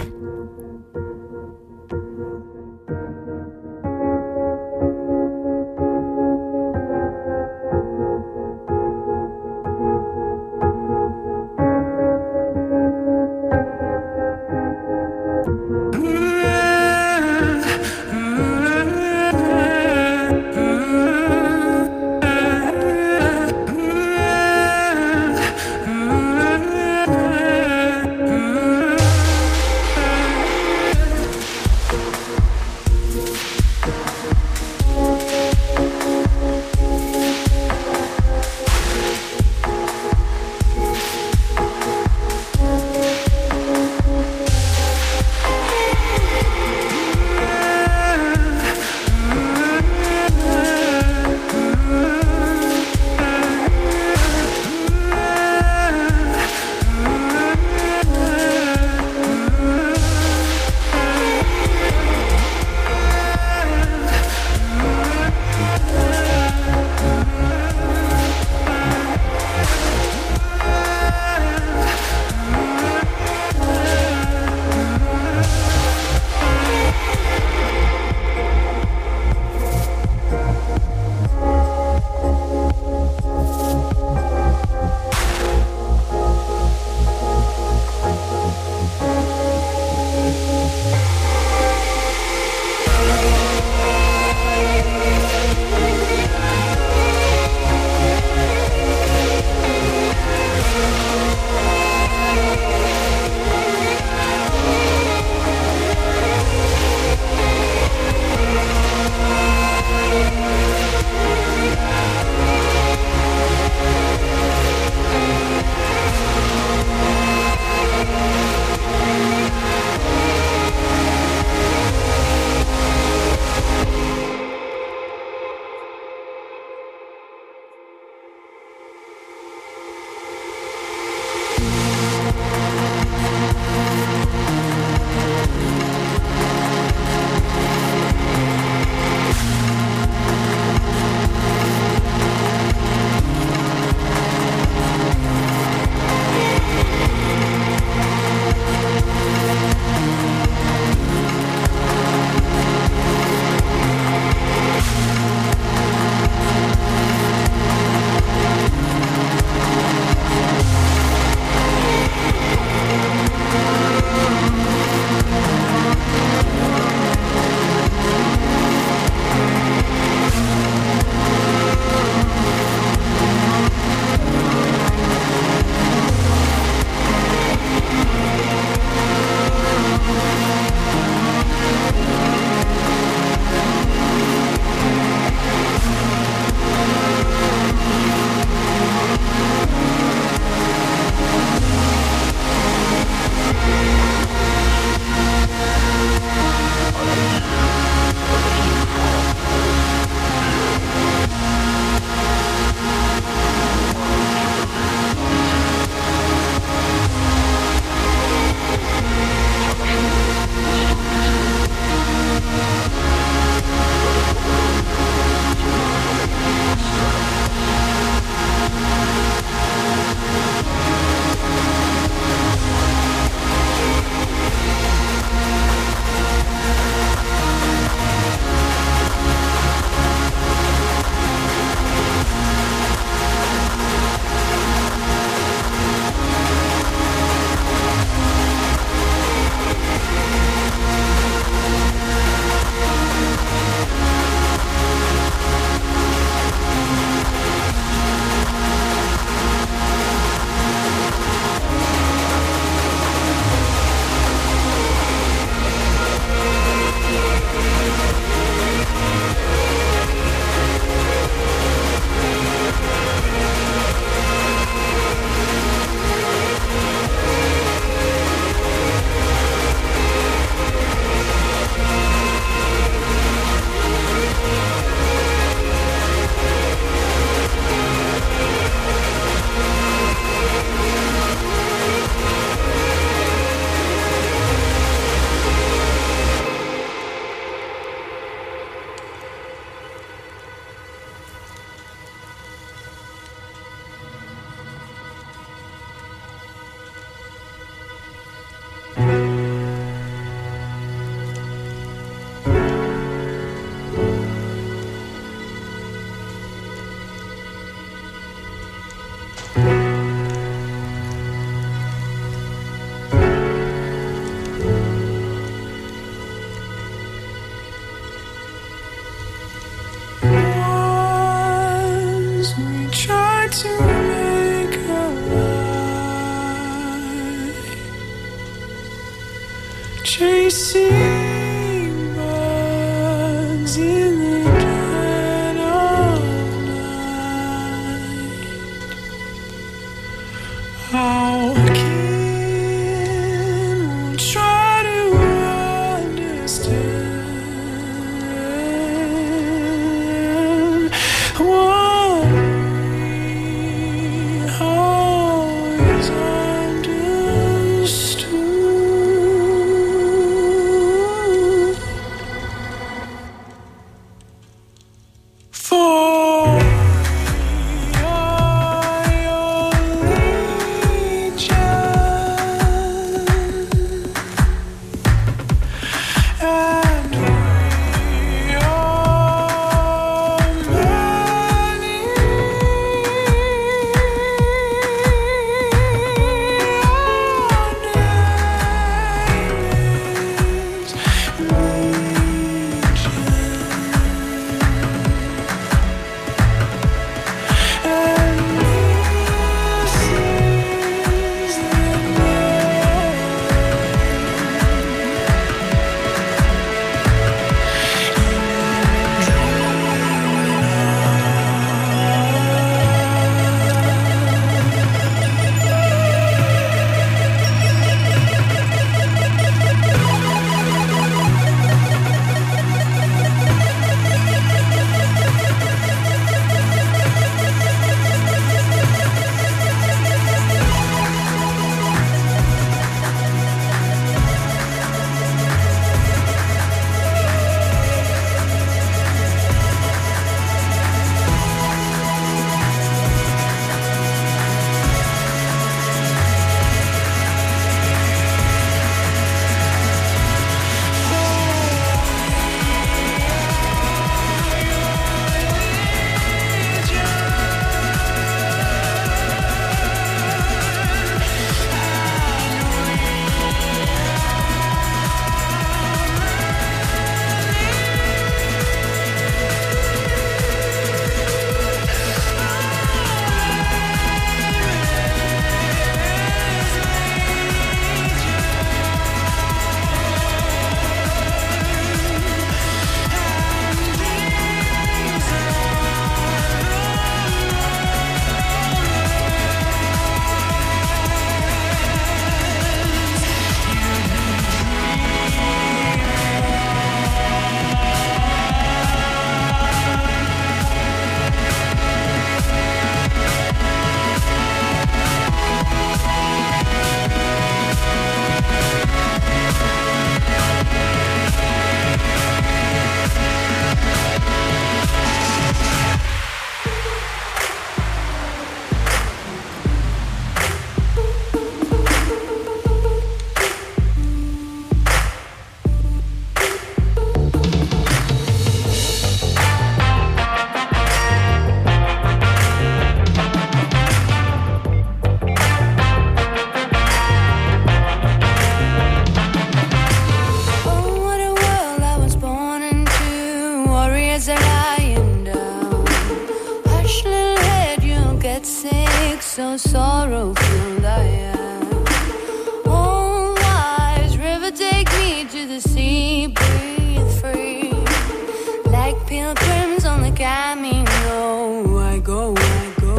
chasing bugs in the dead of night. How can we try to understand what we always understood? For we are your legion, and we are many. Our name is so sorrowful I am. Oh, wise river, take me to the sea, breathe free. Like pilgrims on the Camino, I go, I go.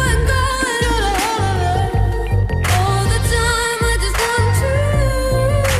All the time I just want to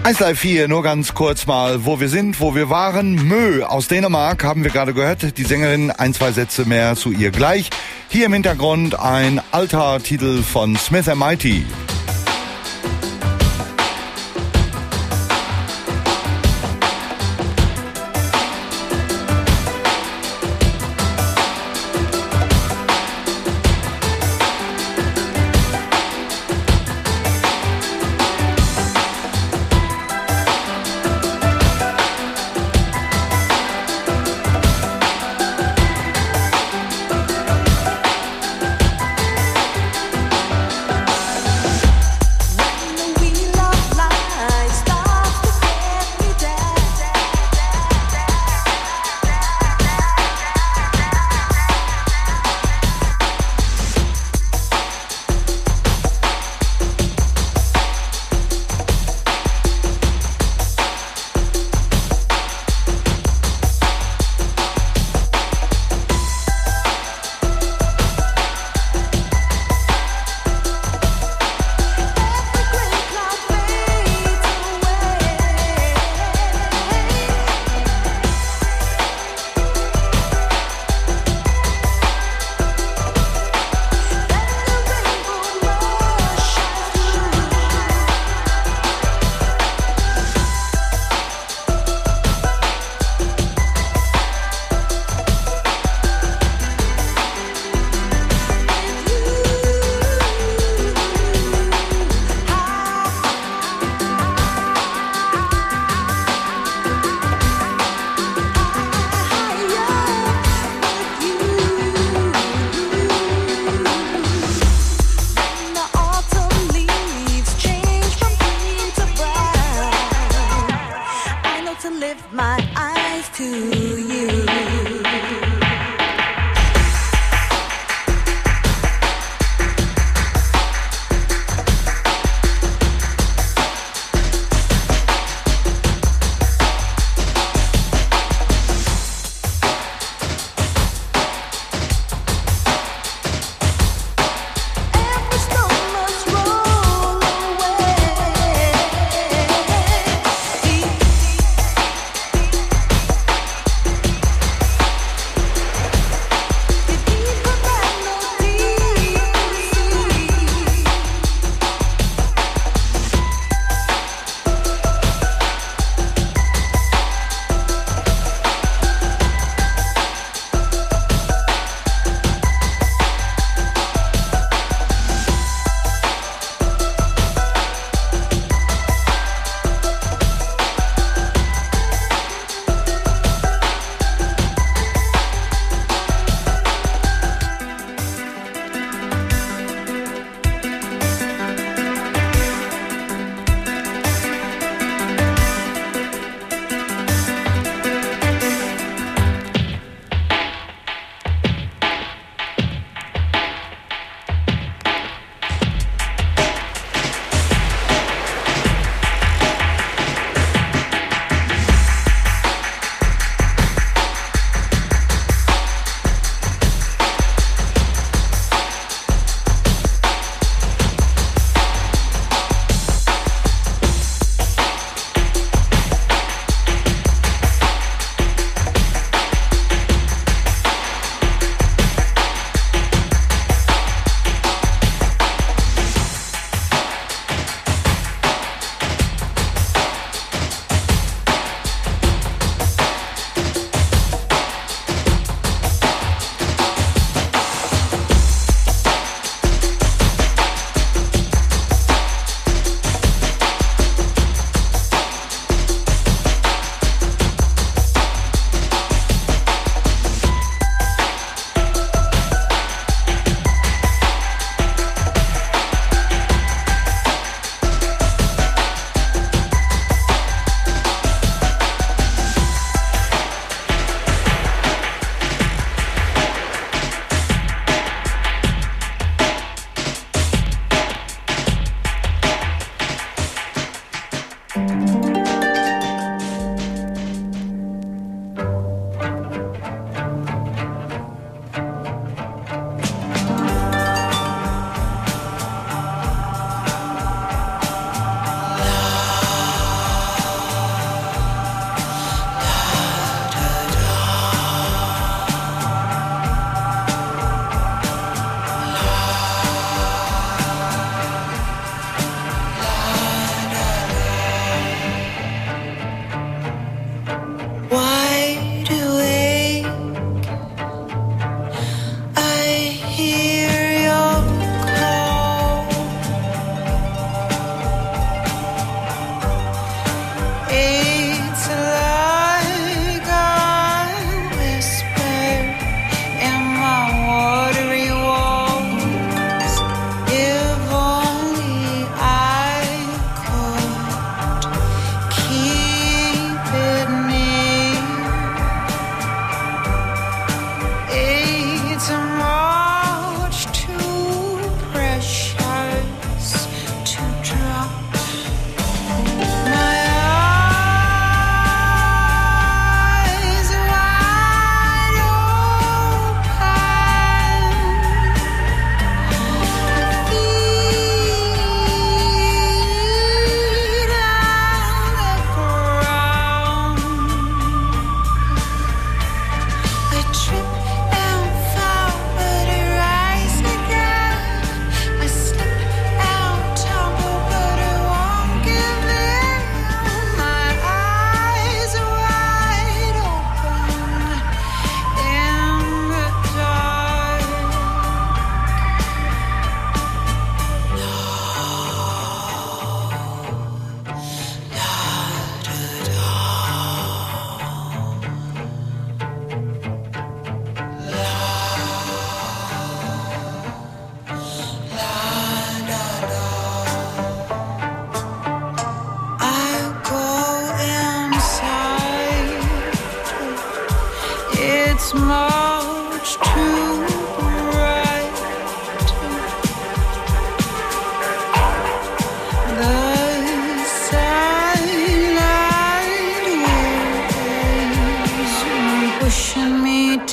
eins Live vier, nur ganz kurz mal, wo wir sind, wo wir waren. Mö aus Dänemark haben wir gerade gehört. Die Sängerin, ein, zwei Sätze mehr zu ihr gleich. Hier im Hintergrund ein alter Titel von Smith and Mighty.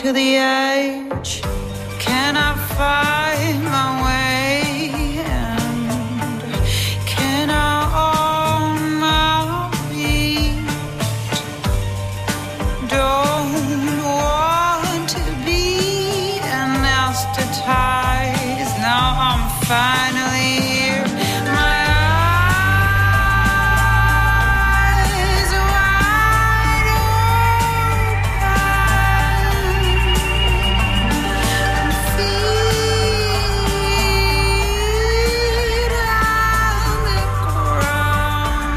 to the edge. Can I find my way? And can I own my feet? Don't want to be anesthetized. Now I'm finally here. My eyes wide open, feet on the ground.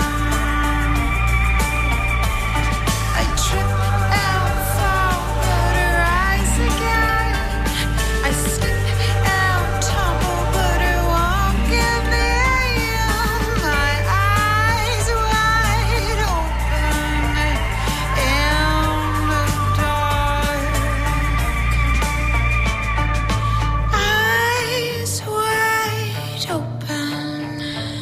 I trip and fall, but rise again. I slip and tumble, but it won't give me in. My eyes wide open in the dark. Eyes wide open.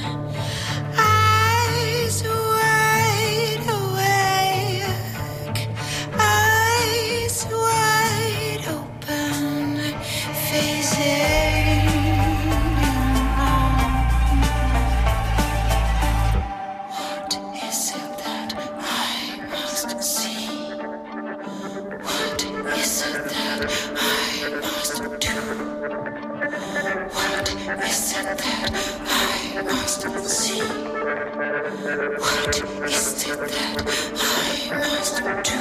Eyes wide awake. Eyes wide open, facing on. What is it that I must see? What is it that I must do? What is it that I must see? What is it that I must do?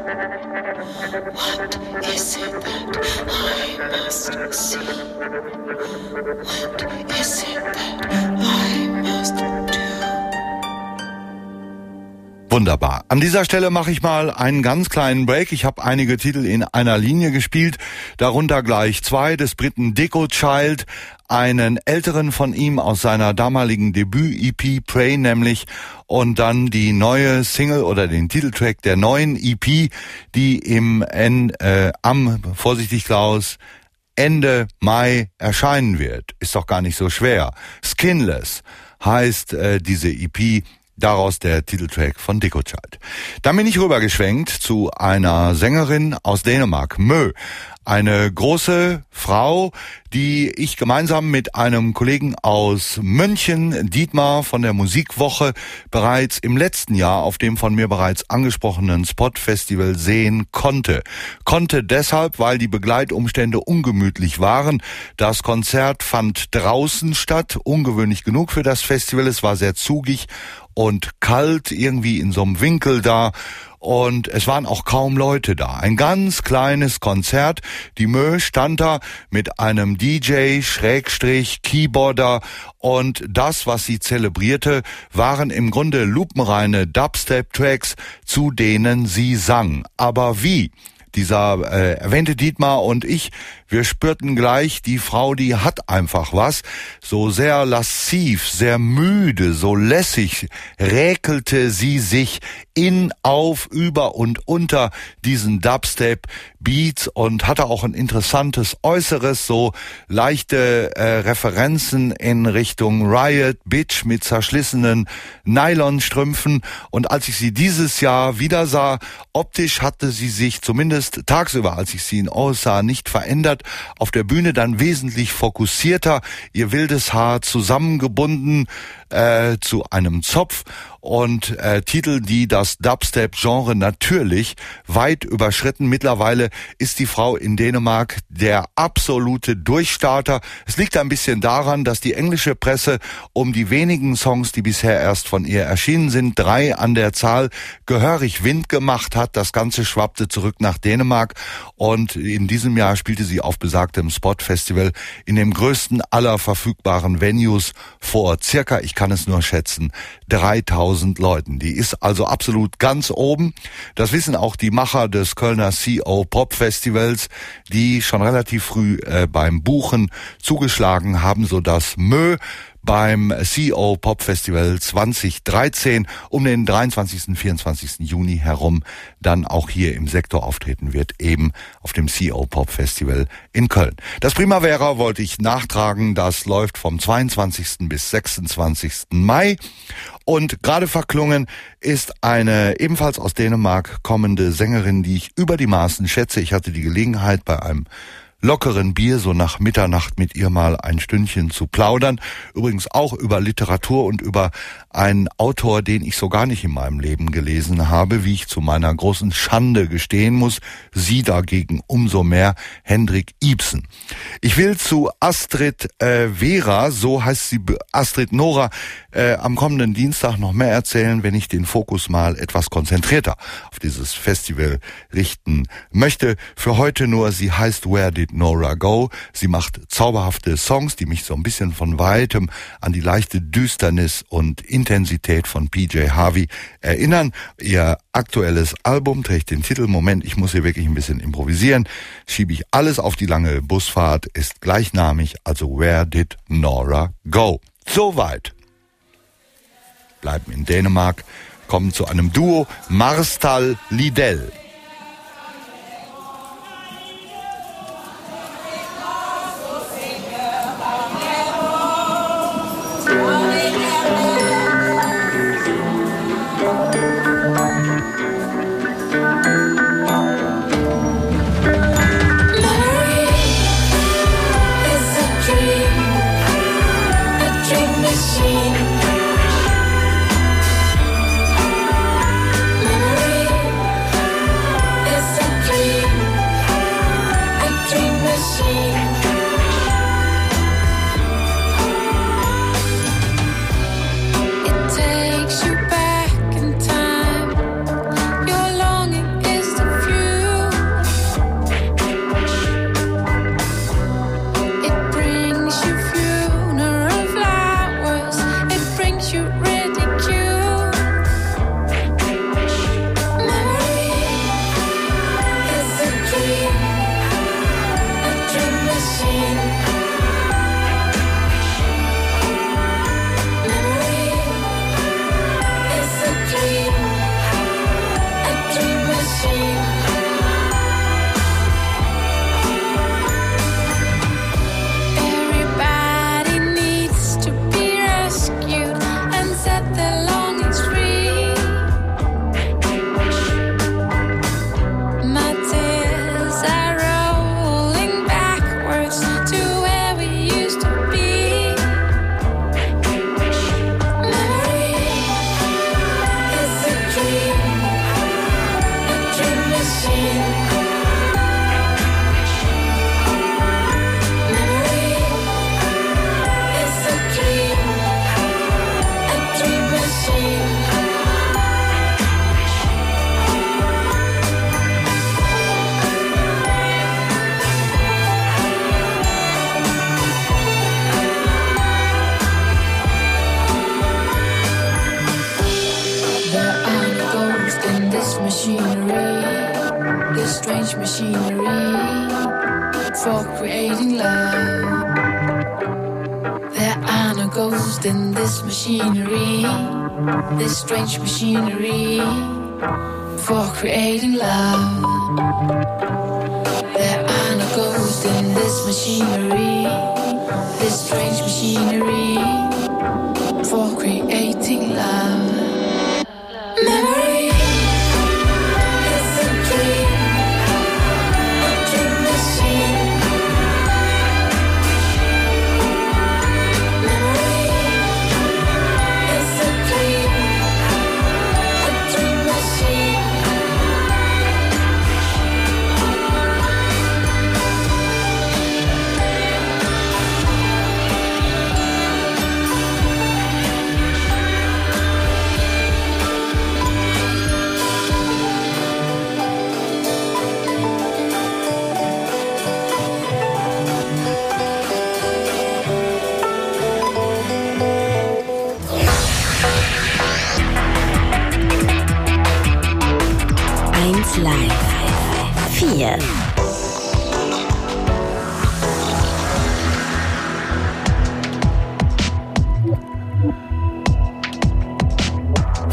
What is it that I must see? What is it that I must do? Wunderbar. An dieser Stelle mache ich mal einen ganz kleinen Break. Ich habe einige Titel in einer Linie gespielt, darunter gleich zwei des Briten Deco Child, einen älteren von ihm aus seiner damaligen Debüt-E P Pray nämlich, und dann die neue Single oder den Titeltrack der neuen E P, die im N, äh, am, vorsichtig Klaus, Ende Mai erscheinen wird. Ist doch gar nicht so schwer. Skinless heißt äh, diese E P, daraus der Titeltrack von Deco Child. Dann bin ich rübergeschwenkt zu einer Sängerin aus Dänemark, Mø. Eine große Frau, die ich gemeinsam mit einem Kollegen aus München, Dietmar von der Musikwoche, bereits im letzten Jahr auf dem von mir bereits angesprochenen Spot-Festival sehen konnte. Konnte deshalb, weil die Begleitumstände ungemütlich waren. Das Konzert fand draußen statt, ungewöhnlich genug für das Festival. Es war sehr zugig und kalt, irgendwie in so einem Winkel da. Und es waren auch kaum Leute da. Ein ganz kleines Konzert. Die Mö stand da mit einem D J, Schrägstrich, Keyboarder, und das, was sie zelebrierte, waren im Grunde lupenreine Dubstep-Tracks, zu denen sie sang. Aber wie? Dieser äh, erwähnte Dietmar und ich, wir spürten gleich, die Frau, die hat einfach was. So sehr lasziv, sehr müde, so lässig räkelte sie sich in, auf, über und unter diesen Dubstep-Beats und hatte auch ein interessantes Äußeres, so leichte äh, Referenzen in Richtung Riot, Bitch mit zerschlissenen Nylonstrümpfen. Und als ich sie dieses Jahr wieder sah, optisch hatte sie sich zumindest tagsüber, als ich sie in aussah, nicht verändert. Auf der Bühne dann wesentlich fokussierter, ihr wildes Haar zusammengebunden äh, zu einem Zopf und äh, Titel, die das Dubstep-Genre natürlich weit überschritten. Mittlerweile ist die Frau in Dänemark der absolute Durchstarter. Es liegt ein bisschen daran, dass die englische Presse um die wenigen Songs, die bisher erst von ihr erschienen sind, drei an der Zahl, gehörig Wind gemacht hat. Das Ganze schwappte zurück nach Dänemark und in diesem Jahr spielte sie auf besagtem Spot-Festival in dem größten aller verfügbaren Venues vor circa, ich kann es nur schätzen, dreitausend Leuten. Die ist also absolut ganz oben. Das wissen auch die Macher des Kölner C O Pop Festivals, die schon relativ früh äh, beim Buchen zugeschlagen haben, sodass Mö beim C O Pop Festival zwanzig dreizehn um den dreiundzwanzigsten, vierundzwanzigsten Juni herum dann auch hier im Sektor auftreten wird, eben auf dem C O Pop Festival in Köln. Das Primavera wollte ich nachtragen, das läuft vom zweiundzwanzigsten bis sechsundzwanzigsten Mai. Und gerade verklungen ist eine ebenfalls aus Dänemark kommende Sängerin, die ich über die Maßen schätze. Ich hatte die Gelegenheit, bei einem lockeren Bier so nach Mitternacht mit ihr mal ein Stündchen zu plaudern. Übrigens auch über Literatur und über einen Autor, den ich so gar nicht in meinem Leben gelesen habe, wie ich zu meiner großen Schande gestehen muss. Sie dagegen umso mehr, Hendrik Ibsen. Ich will zu Astrid äh, Vera, so heißt sie, Astrid Nora, äh, am kommenden Dienstag noch mehr erzählen, wenn ich den Fokus mal etwas konzentrierter auf dieses Festival richten möchte. Für heute nur, sie heißt Where Did Nora Go? Sie macht zauberhafte Songs, die mich so ein bisschen von weitem an die leichte Düsternis und Intensität von P J Harvey erinnern. Ihr aktuelles Album trägt den Titel, Moment, ich muss hier wirklich ein bisschen improvisieren, schiebe ich alles auf die lange Busfahrt, ist gleichnamig, also Where Did Nora Go? Soweit. Bleiben in Dänemark, kommen zu einem Duo, Marstal Lidell. This strange machinery for creating love. There are no ghosts in this machinery. This strange machinery for creating love. Memory is a dream, a dream machine. Live vier.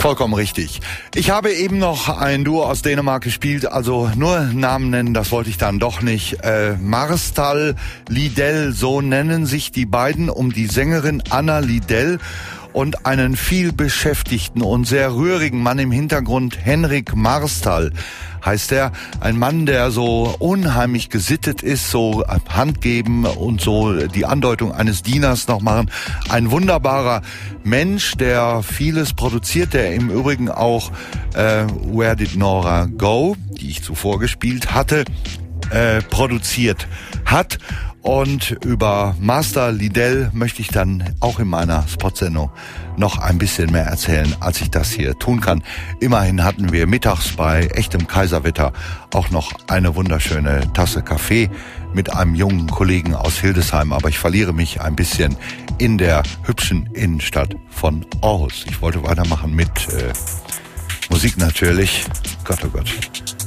Vollkommen richtig. Ich habe eben noch ein Duo aus Dänemark gespielt, also nur Namen nennen, das wollte ich dann doch nicht. Äh, Marstal Lidell, so nennen sich die beiden, um die Sängerin Anna Lidell und einen viel beschäftigten und sehr rührigen Mann im Hintergrund, Henrik Marstal heißt er. Ein Mann, der so unheimlich gesittet ist, so Hand geben und so die Andeutung eines Dieners noch machen. Ein wunderbarer Mensch, der vieles produziert, der im Übrigen auch äh, Where Did Nora Go, die ich zuvor gespielt hatte, äh, produziert hat. Und über Master Lidell möchte ich dann auch in meiner Spotsendung noch ein bisschen mehr erzählen, als ich das hier tun kann. Immerhin hatten wir mittags bei echtem Kaiserwetter auch noch eine wunderschöne Tasse Kaffee mit einem jungen Kollegen aus Hildesheim. Aber ich verliere mich ein bisschen in der hübschen Innenstadt von Aarhus. Ich wollte weitermachen mit äh, Musik natürlich. Gott, oh Gott.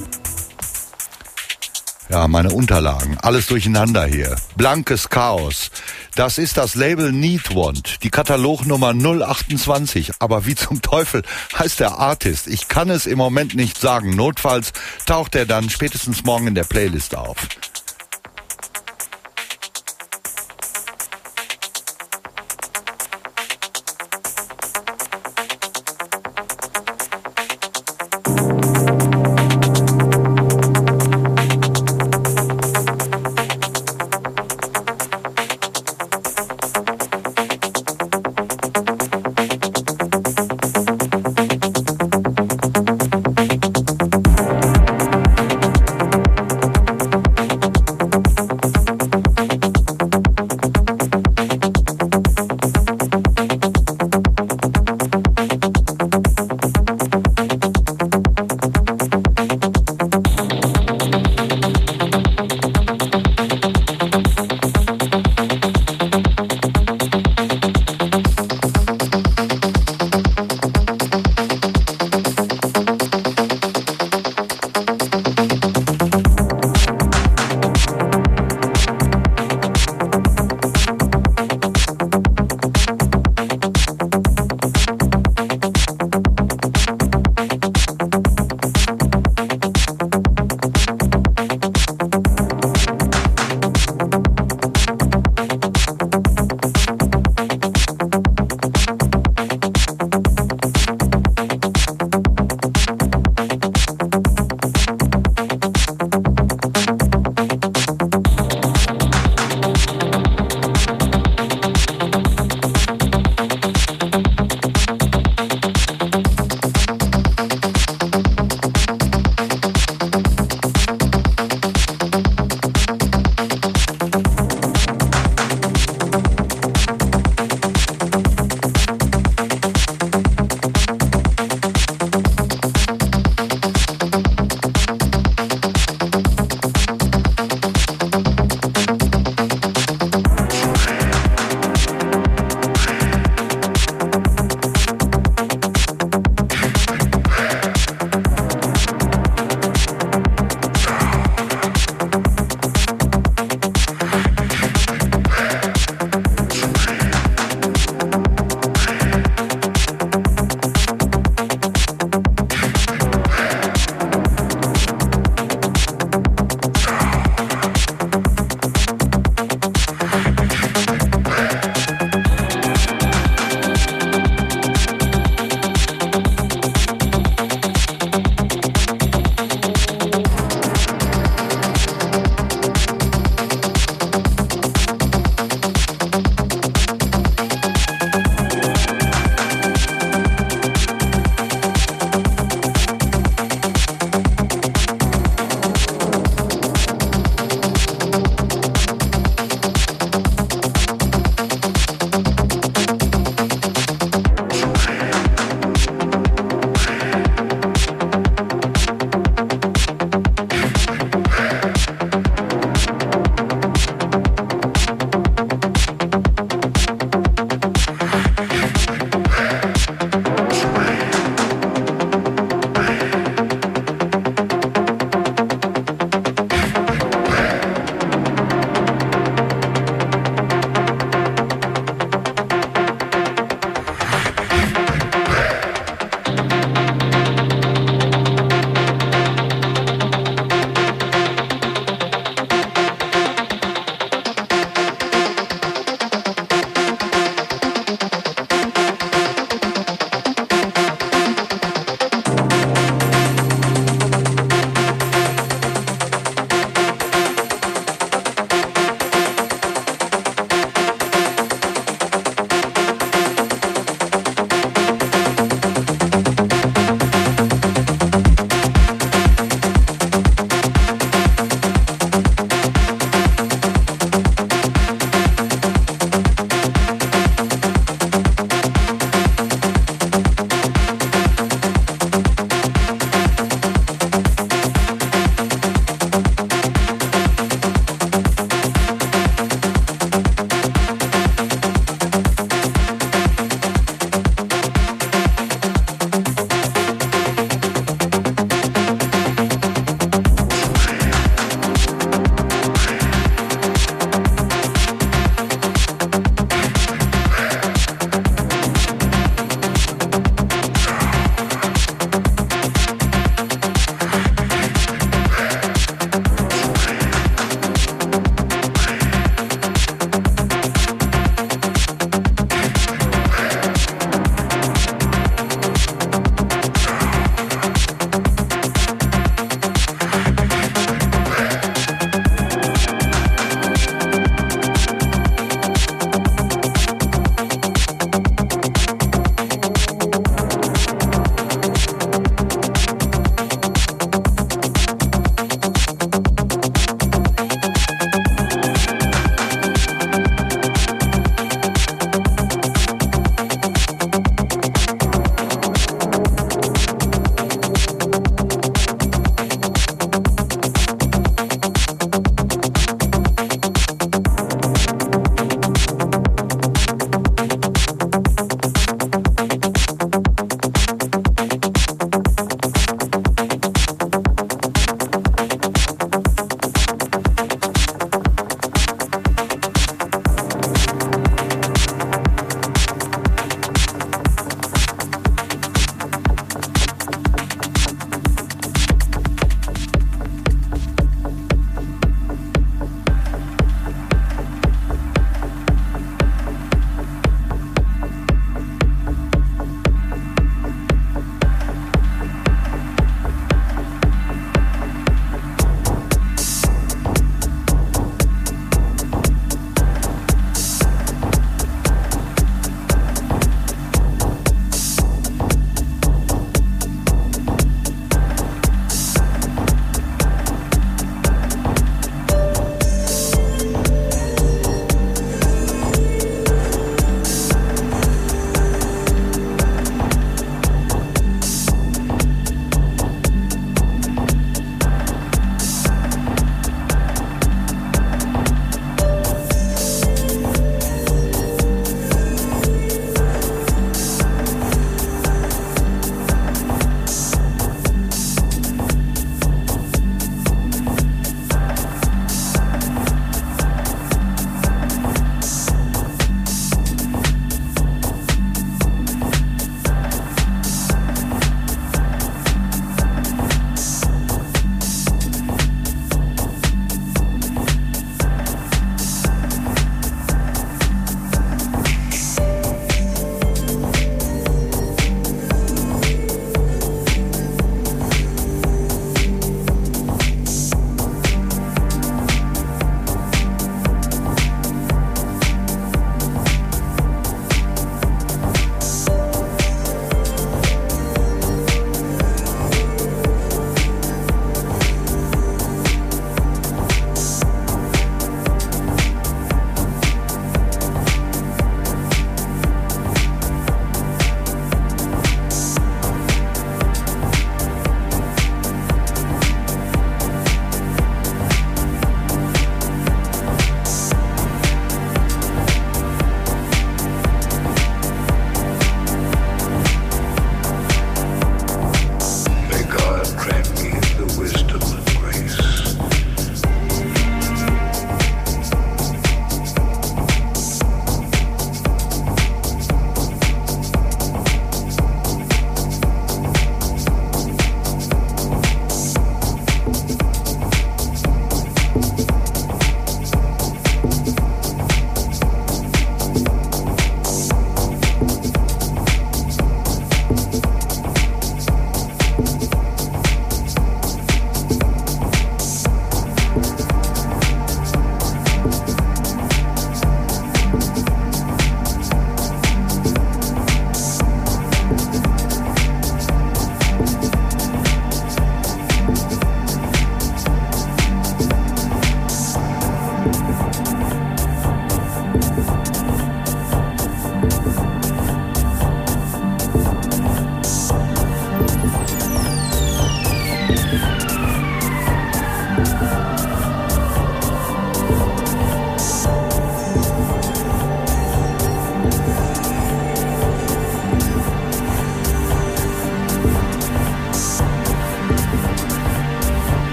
Ja, meine Unterlagen, alles durcheinander hier. Blankes Chaos. Das ist das Label Needwant, die Katalognummer null achtundzwanzig. Aber wie zum Teufel heißt der Artist? Ich kann es im Moment nicht sagen. Notfalls taucht er dann spätestens morgen in der Playlist auf.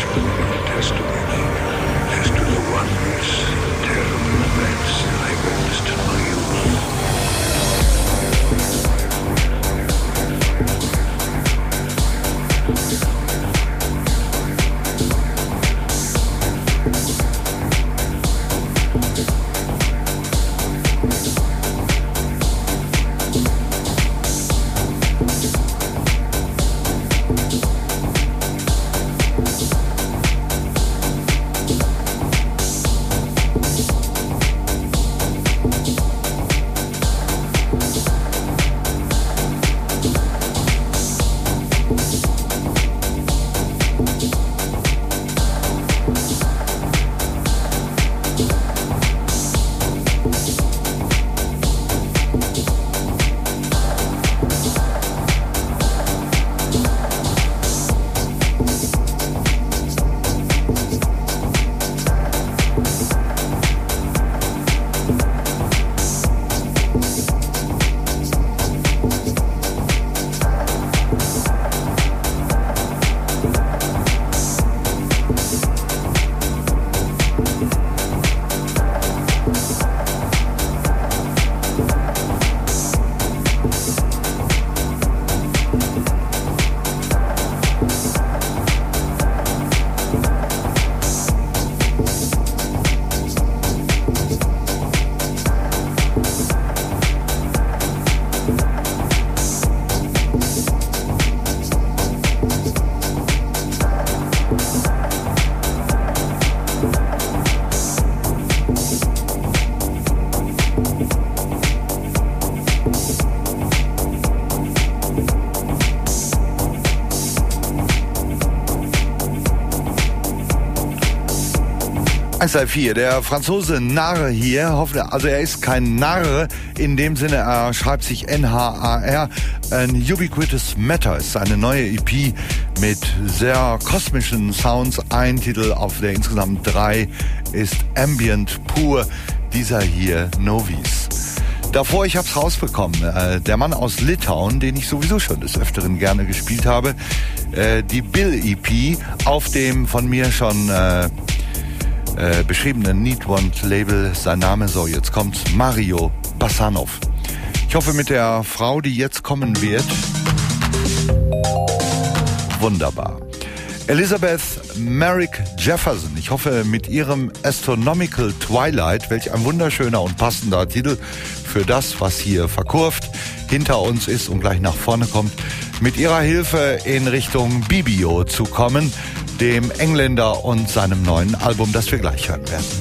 eins drei vier, der Franzose Narr hier, also er ist kein Narr, in dem Sinne, er schreibt sich N H A R. An Ubiquitous Matter ist eine neue E P mit sehr kosmischen Sounds. Ein Titel auf der insgesamt drei ist Ambient pur, dieser hier Novice. Davor, ich hab's rausbekommen, äh, der Mann aus Litauen, den ich sowieso schon des Öfteren gerne gespielt habe, äh, die Bill E P auf dem von mir schon äh, Äh, beschriebenen Need Want Label. Sein Name, so jetzt kommt's, Mario Basanov. Ich hoffe mit der Frau, die jetzt kommen wird, wunderbar. Elizabeth Merrick Jefferson. Ich hoffe mit ihrem Astronomical Twilight, welch ein wunderschöner und passender Titel für das, was hier verkurft, hinter uns ist und gleich nach vorne kommt, mit ihrer Hilfe in Richtung Bibio zu kommen, dem Engländer und seinem neuen Album, das wir gleich hören werden.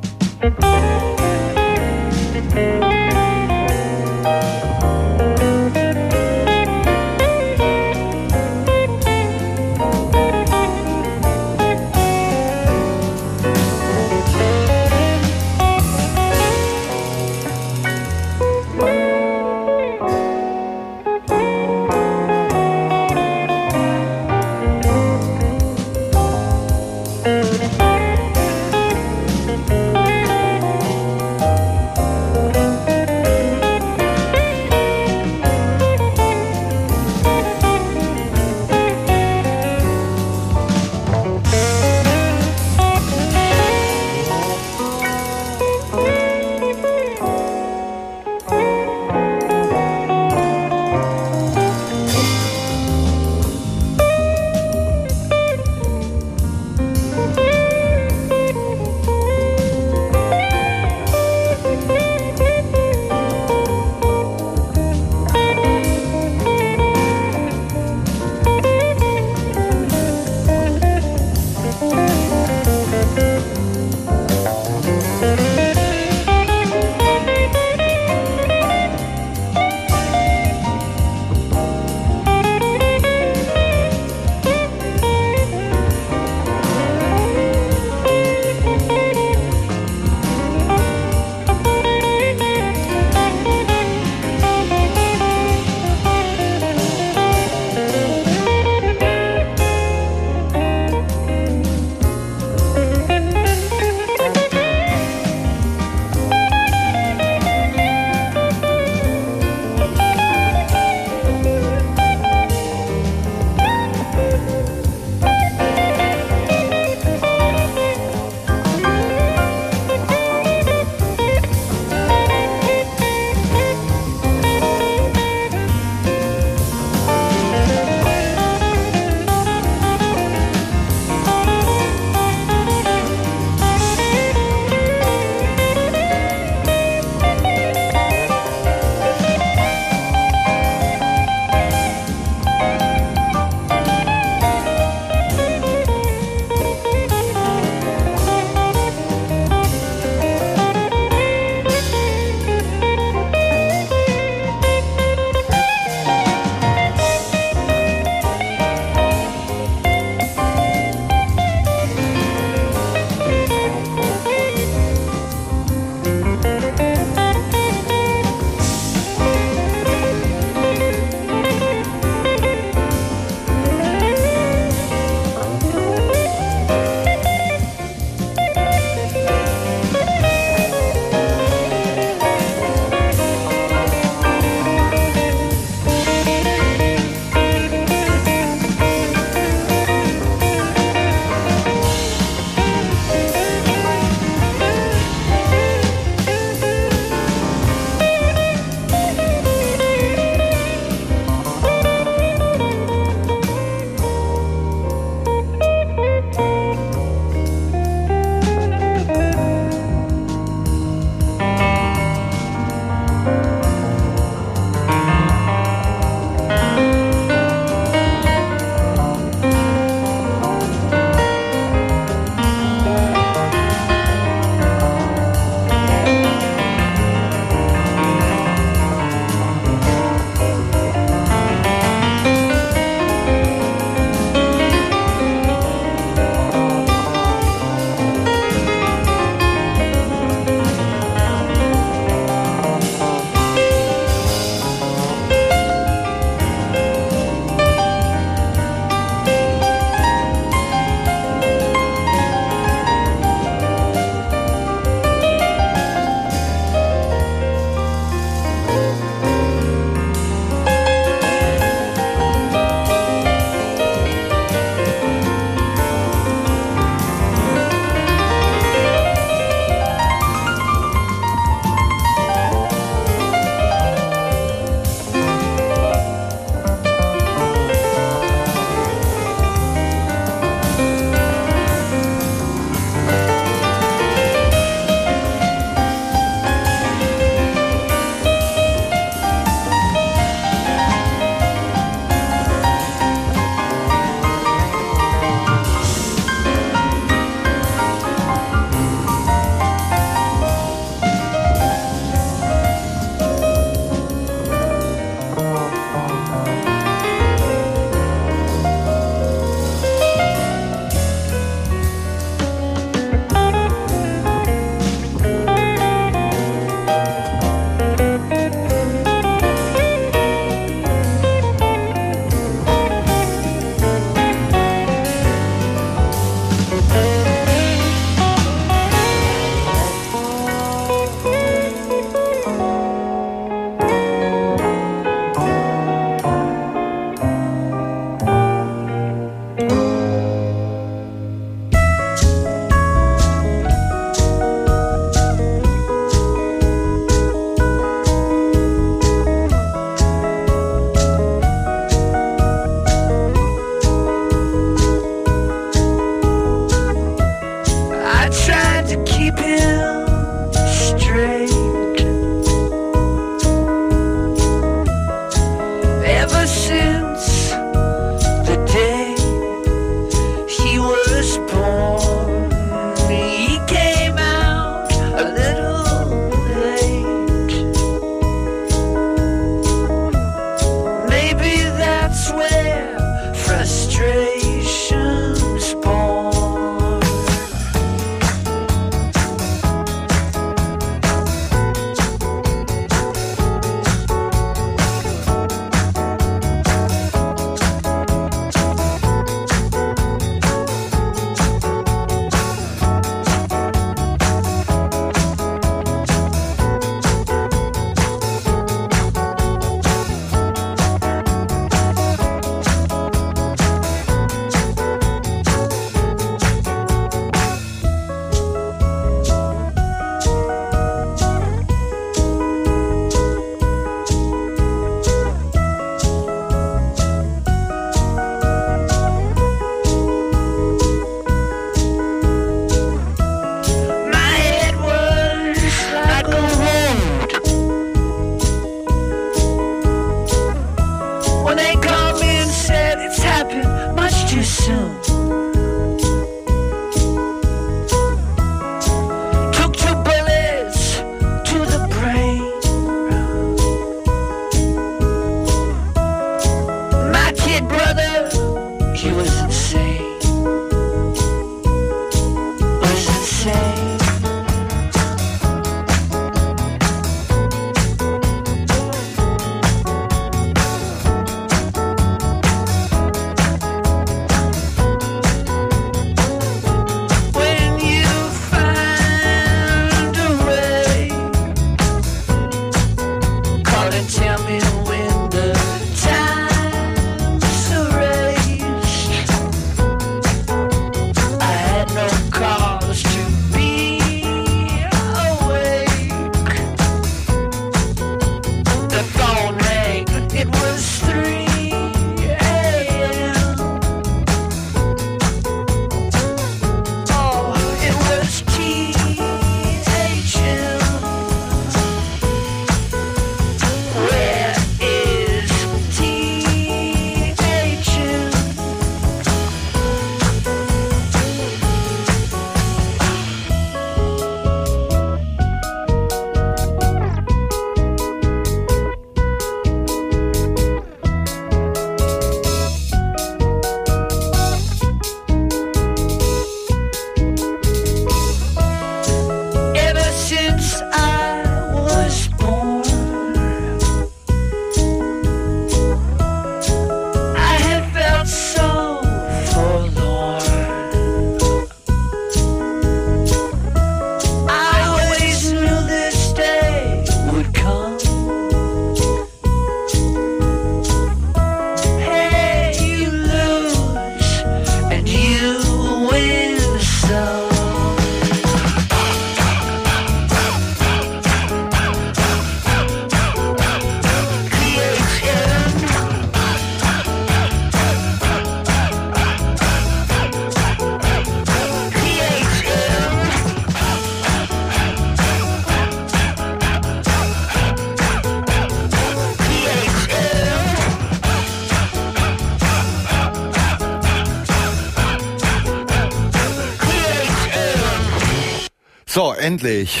endlich.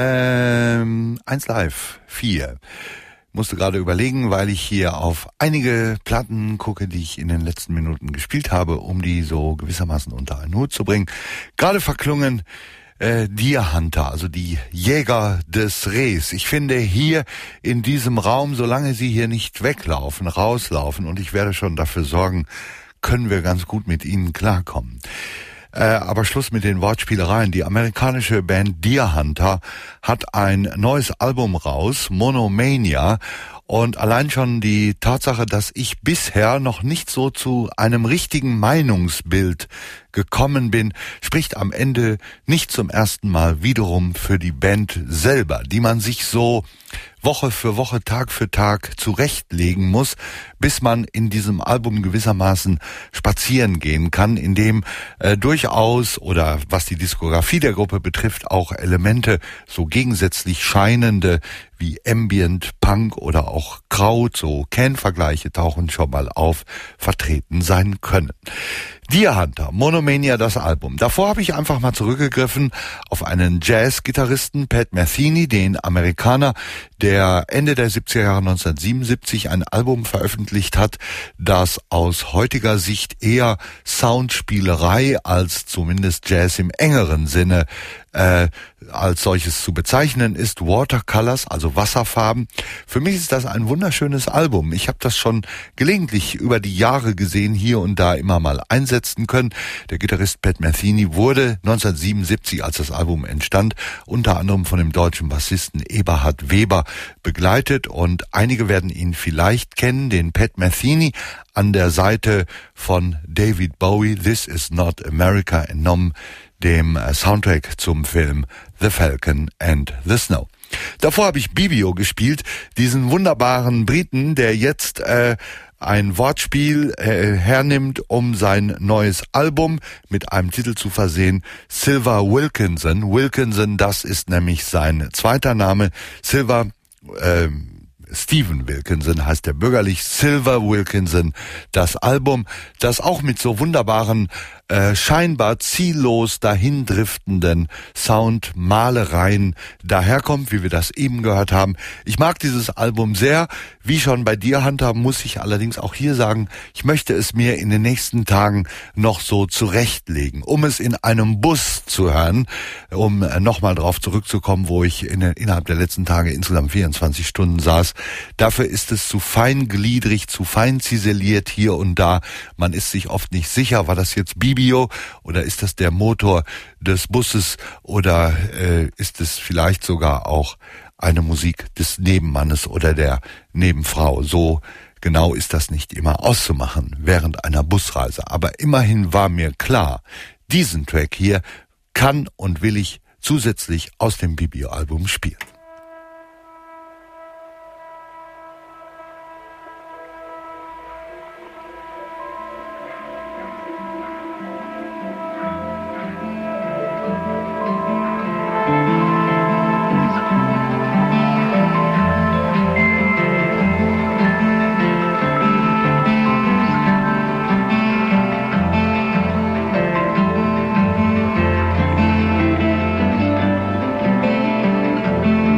Ähm, eins Live, vier. Musste gerade überlegen, weil ich hier auf einige Platten gucke, die ich in den letzten Minuten gespielt habe, um die so gewissermaßen unter einen Hut zu bringen. Gerade verklungen äh, Deer Hunter, also die Jäger des Rehs. Ich finde hier in diesem Raum, solange sie hier nicht weglaufen, rauslaufen, und ich werde schon dafür sorgen, können wir ganz gut mit ihnen klarkommen. Äh, aber Schluss mit den Wortspielereien. Die amerikanische Band Deer Hunter hat ein neues Album raus, Monomania. Und allein schon die Tatsache, dass ich bisher noch nicht so zu einem richtigen Meinungsbild gekommen bin, spricht am Ende nicht zum ersten Mal wiederum für die Band selber, die man sich so Woche für Woche, Tag für Tag zurechtlegen muss, bis man in diesem Album gewissermaßen spazieren gehen kann, in dem äh, durchaus, oder was die Diskografie der Gruppe betrifft, auch Elemente so gegensätzlich scheinende wie Ambient, Punk oder auch Kraut, so Can-Vergleiche tauchen schon mal auf, vertreten sein können. Deer Hunter, Monomania, das Album. Davor habe ich einfach mal zurückgegriffen auf einen Jazz-Gitarristen, Pat Metheny, den Amerikaner, der Ende der siebziger Jahre neunzehnhundertsiebenundsiebzig ein Album veröffentlicht hat, das aus heutiger Sicht eher Soundspielerei als zumindest Jazz im engeren Sinne äh, als solches zu bezeichnen ist. Watercolors, also Wasserfarben. Für mich ist das ein wunderschönes Album. Ich habe das schon gelegentlich über die Jahre gesehen, hier und da immer mal einsetzen können. Der Gitarrist Pat Metheny wurde neunzehnhundertsiebenundsiebzig, als das Album entstand, unter anderem von dem deutschen Bassisten Eberhard Weber begleitet, und einige werden ihn vielleicht kennen, den Pat Metheny an der Seite von David Bowie, This Is Not America, entnommen dem Soundtrack zum Film The Falcon and the Snow. Davor habe ich Bibio gespielt, diesen wunderbaren Briten, der jetzt äh, ein Wortspiel äh, hernimmt, um sein neues Album mit einem Titel zu versehen, Silver Wilkinson. Wilkinson, das ist nämlich sein zweiter Name. Silver, äh, Stephen Wilkinson heißt der bürgerlich. Silver Wilkinson, das Album, das auch mit so wunderbaren, äh, scheinbar ziellos dahindriftenden Soundmalereien daherkommt, wie wir das eben gehört haben. Ich mag dieses Album sehr. Wie schon bei Deer Hunter muss ich allerdings auch hier sagen, ich möchte es mir in den nächsten Tagen noch so zurechtlegen, um es in einem Bus zu hören, um äh, nochmal drauf zurückzukommen, wo ich in, innerhalb der letzten Tage insgesamt vierundzwanzig Stunden saß. Dafür ist es zu feingliedrig, zu fein ziseliert hier und da. Man ist sich oft nicht sicher, war das jetzt Bibio oder ist das der Motor des Busses oder äh, ist es vielleicht sogar auch eine Musik des Nebenmannes oder der Nebenfrau. So genau ist das nicht immer auszumachen während einer Busreise. Aber immerhin war mir klar, diesen Track hier kann und will ich zusätzlich aus dem Bibio-Album spielen. Thank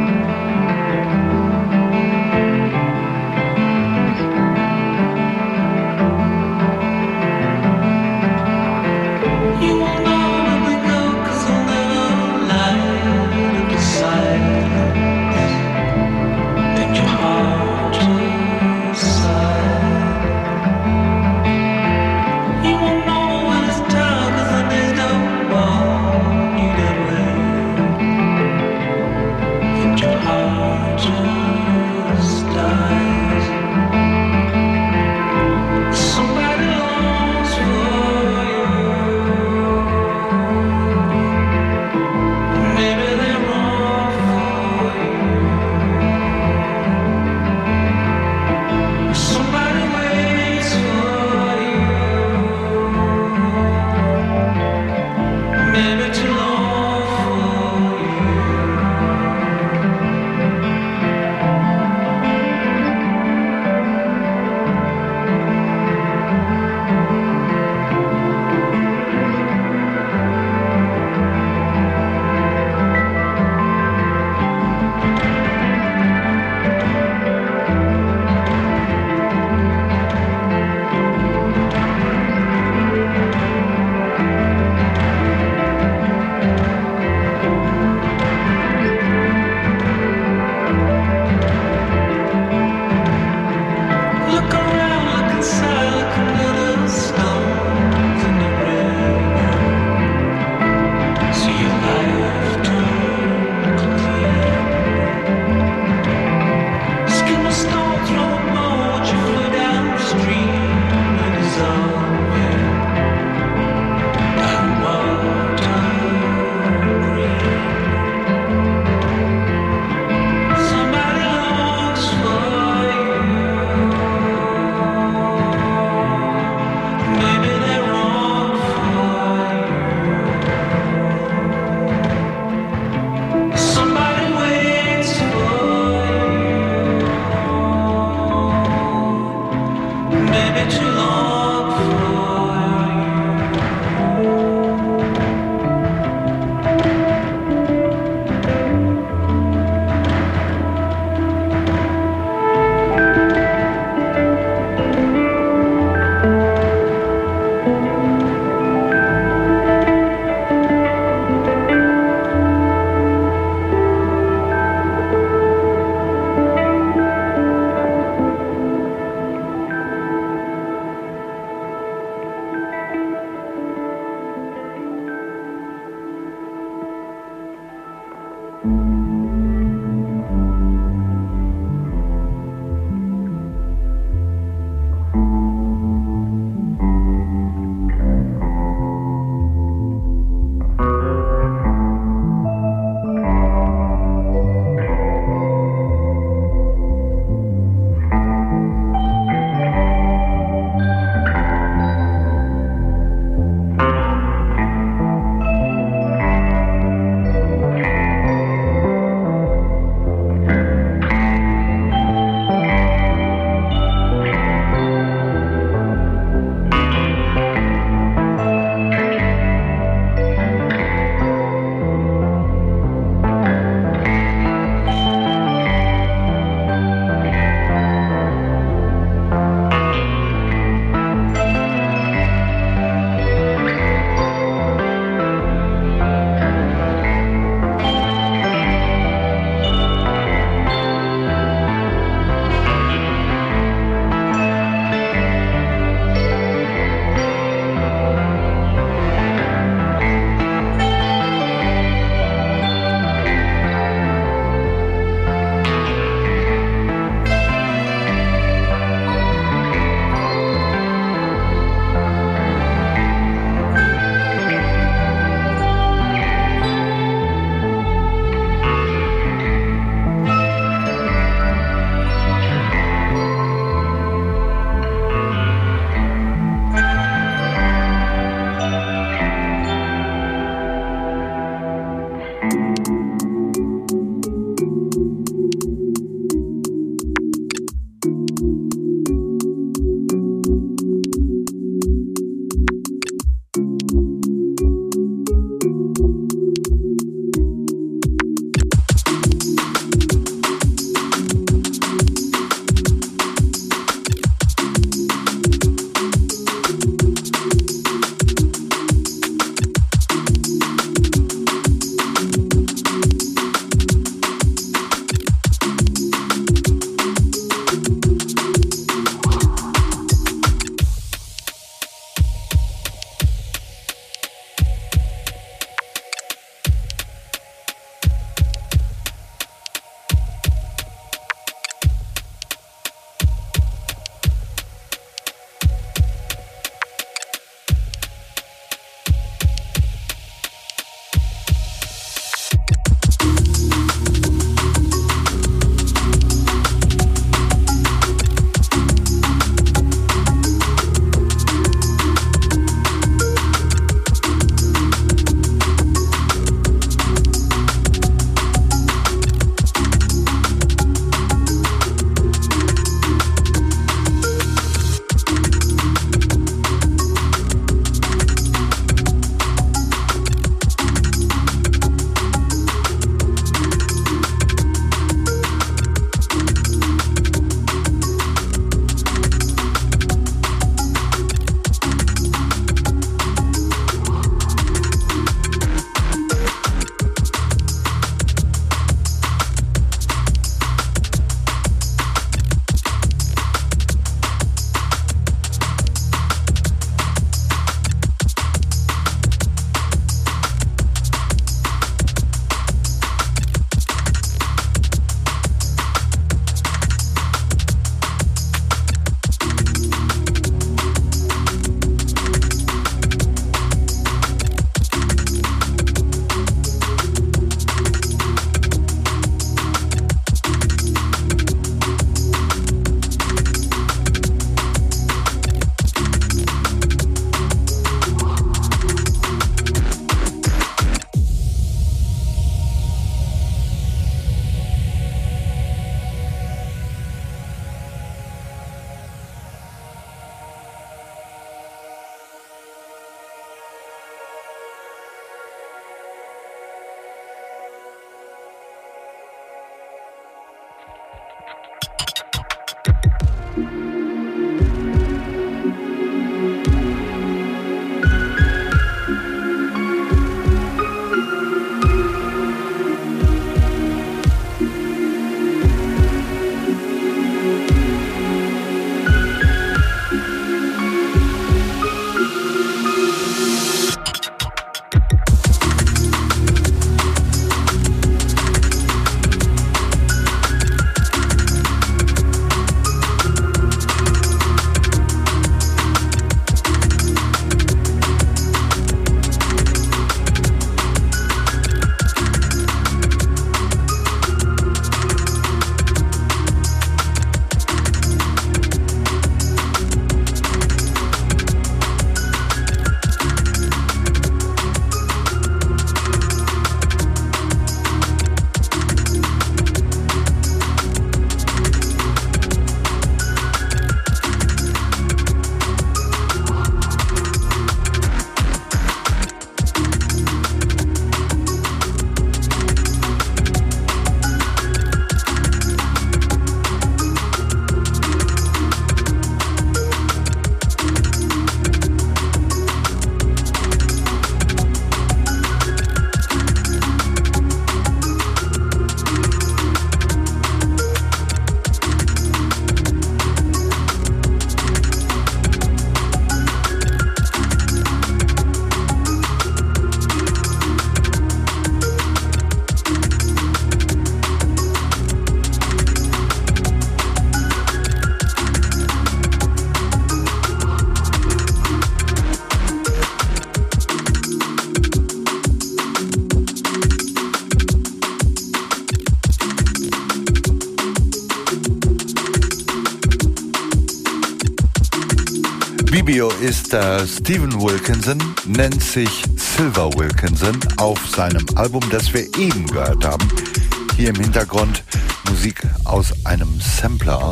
Bibio ist äh, Stephen Wilkinson, nennt sich Silver Wilkinson auf seinem Album, das wir eben gehört haben. Hier im Hintergrund Musik aus einem Sampler.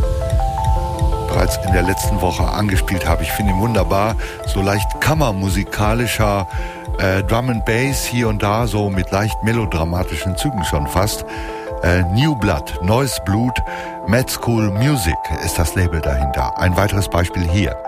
Bereits in der letzten Woche angespielt habe. Ich finde ihn wunderbar. So leicht kammermusikalischer äh, Drum and Bass hier und da, so mit leicht melodramatischen Zügen schon fast. Äh, New Blood, neues Blut, Mad School Music ist das Label dahinter. Ein weiteres Beispiel hier.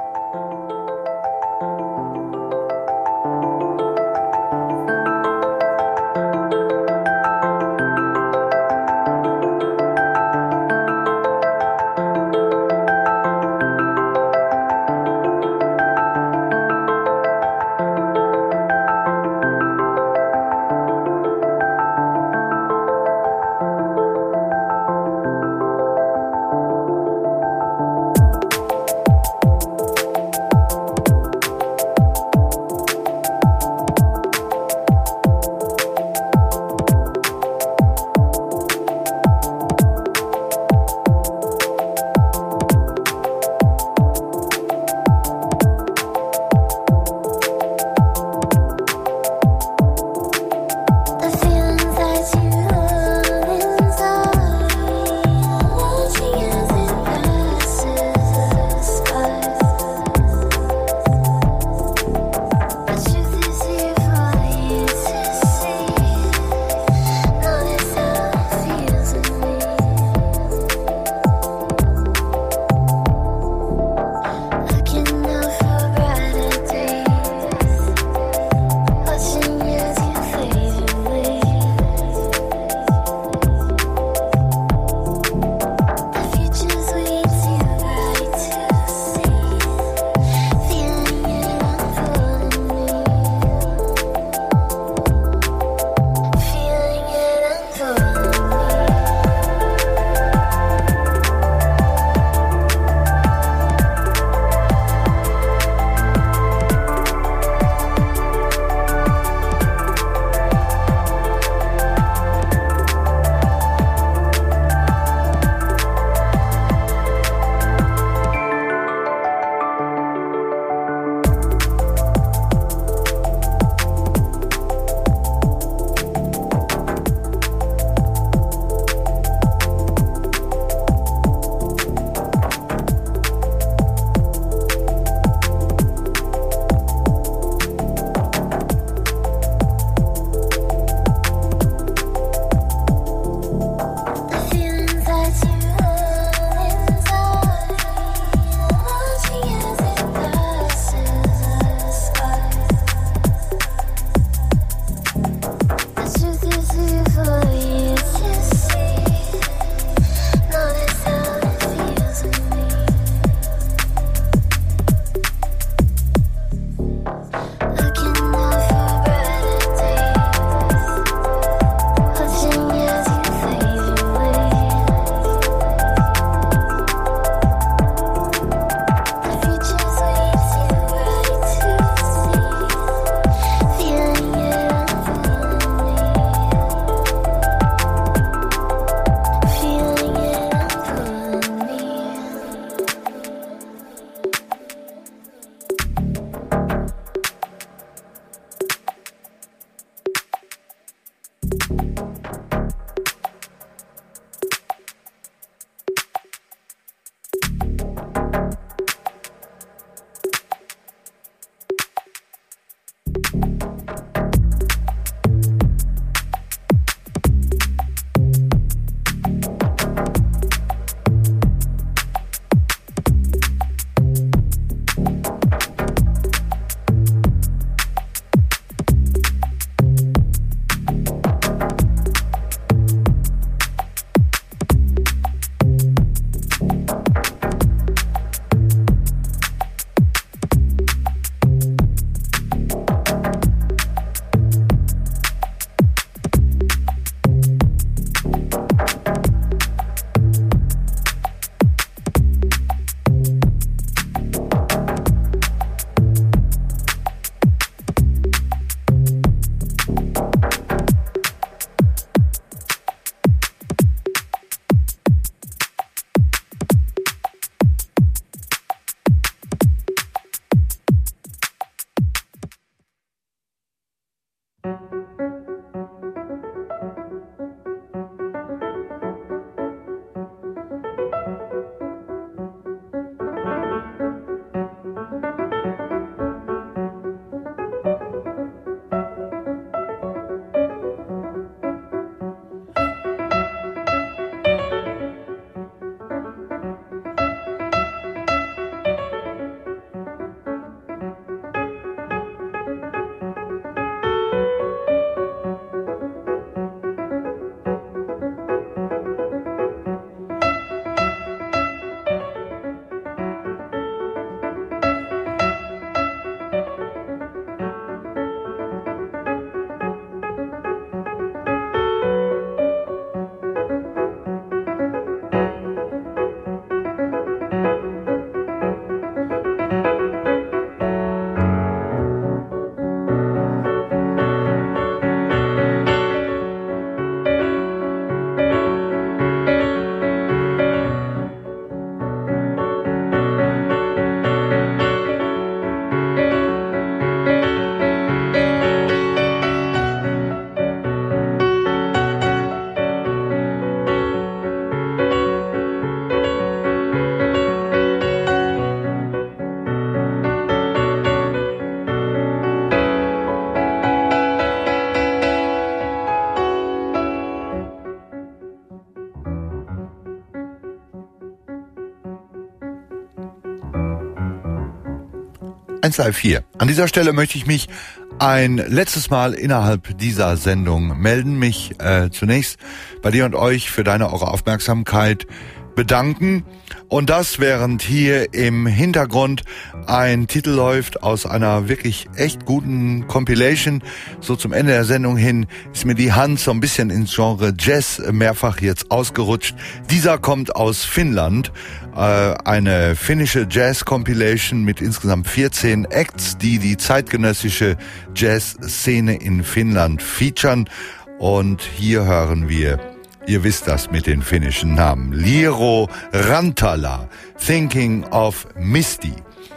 eins Live vier. An dieser Stelle möchte ich mich ein letztes Mal innerhalb dieser Sendung melden, mich äh, zunächst bei dir und euch für deine, eure Aufmerksamkeit bedanken. Und das, während hier im Hintergrund ein Titel läuft aus einer wirklich echt guten Compilation. So zum Ende der Sendung hin ist mir die Hand so ein bisschen ins Genre Jazz mehrfach jetzt ausgerutscht. Dieser kommt aus Finnland. Äh, eine finnische Jazz-Compilation mit insgesamt vierzehn Acts, die die zeitgenössische Jazz-Szene in Finnland featuren. Und hier hören wir, ihr wisst das mit den finnischen Namen, Liiro Rantala, Thinking of Misty.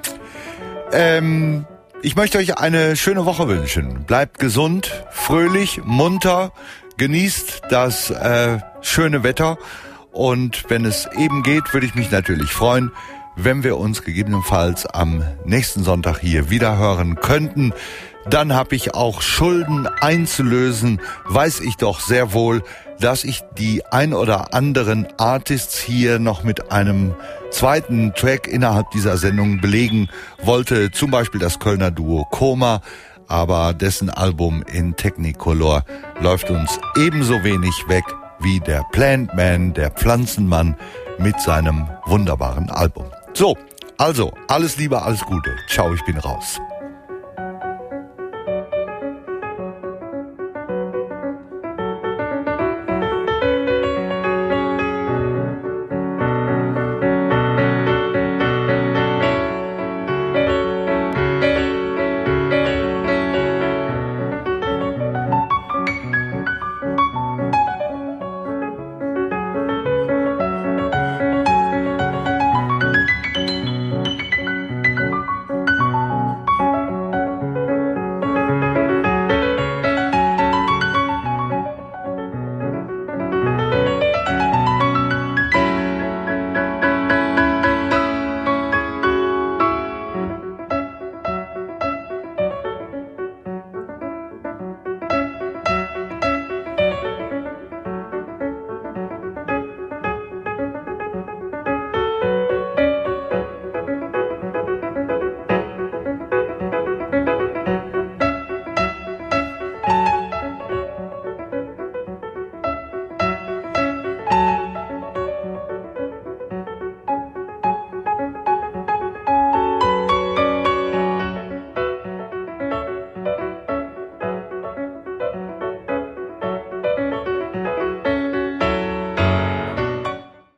Ähm, ich möchte euch eine schöne Woche wünschen. Bleibt gesund, fröhlich, munter, genießt das äh, schöne Wetter. Und wenn es eben geht, würde ich mich natürlich freuen, wenn wir uns gegebenenfalls am nächsten Sonntag hier wieder hören könnten. Dann habe ich auch Schulden einzulösen, weiß ich doch sehr wohl, dass ich die ein oder anderen Artists hier noch mit einem zweiten Track innerhalb dieser Sendung belegen wollte. Zum Beispiel das Kölner Duo Koma, aber dessen Album in Technicolor läuft uns ebenso wenig weg wie der Plant Man, der Pflanzenmann mit seinem wunderbaren Album. So, also, alles Liebe, alles Gute. Ciao, ich bin raus.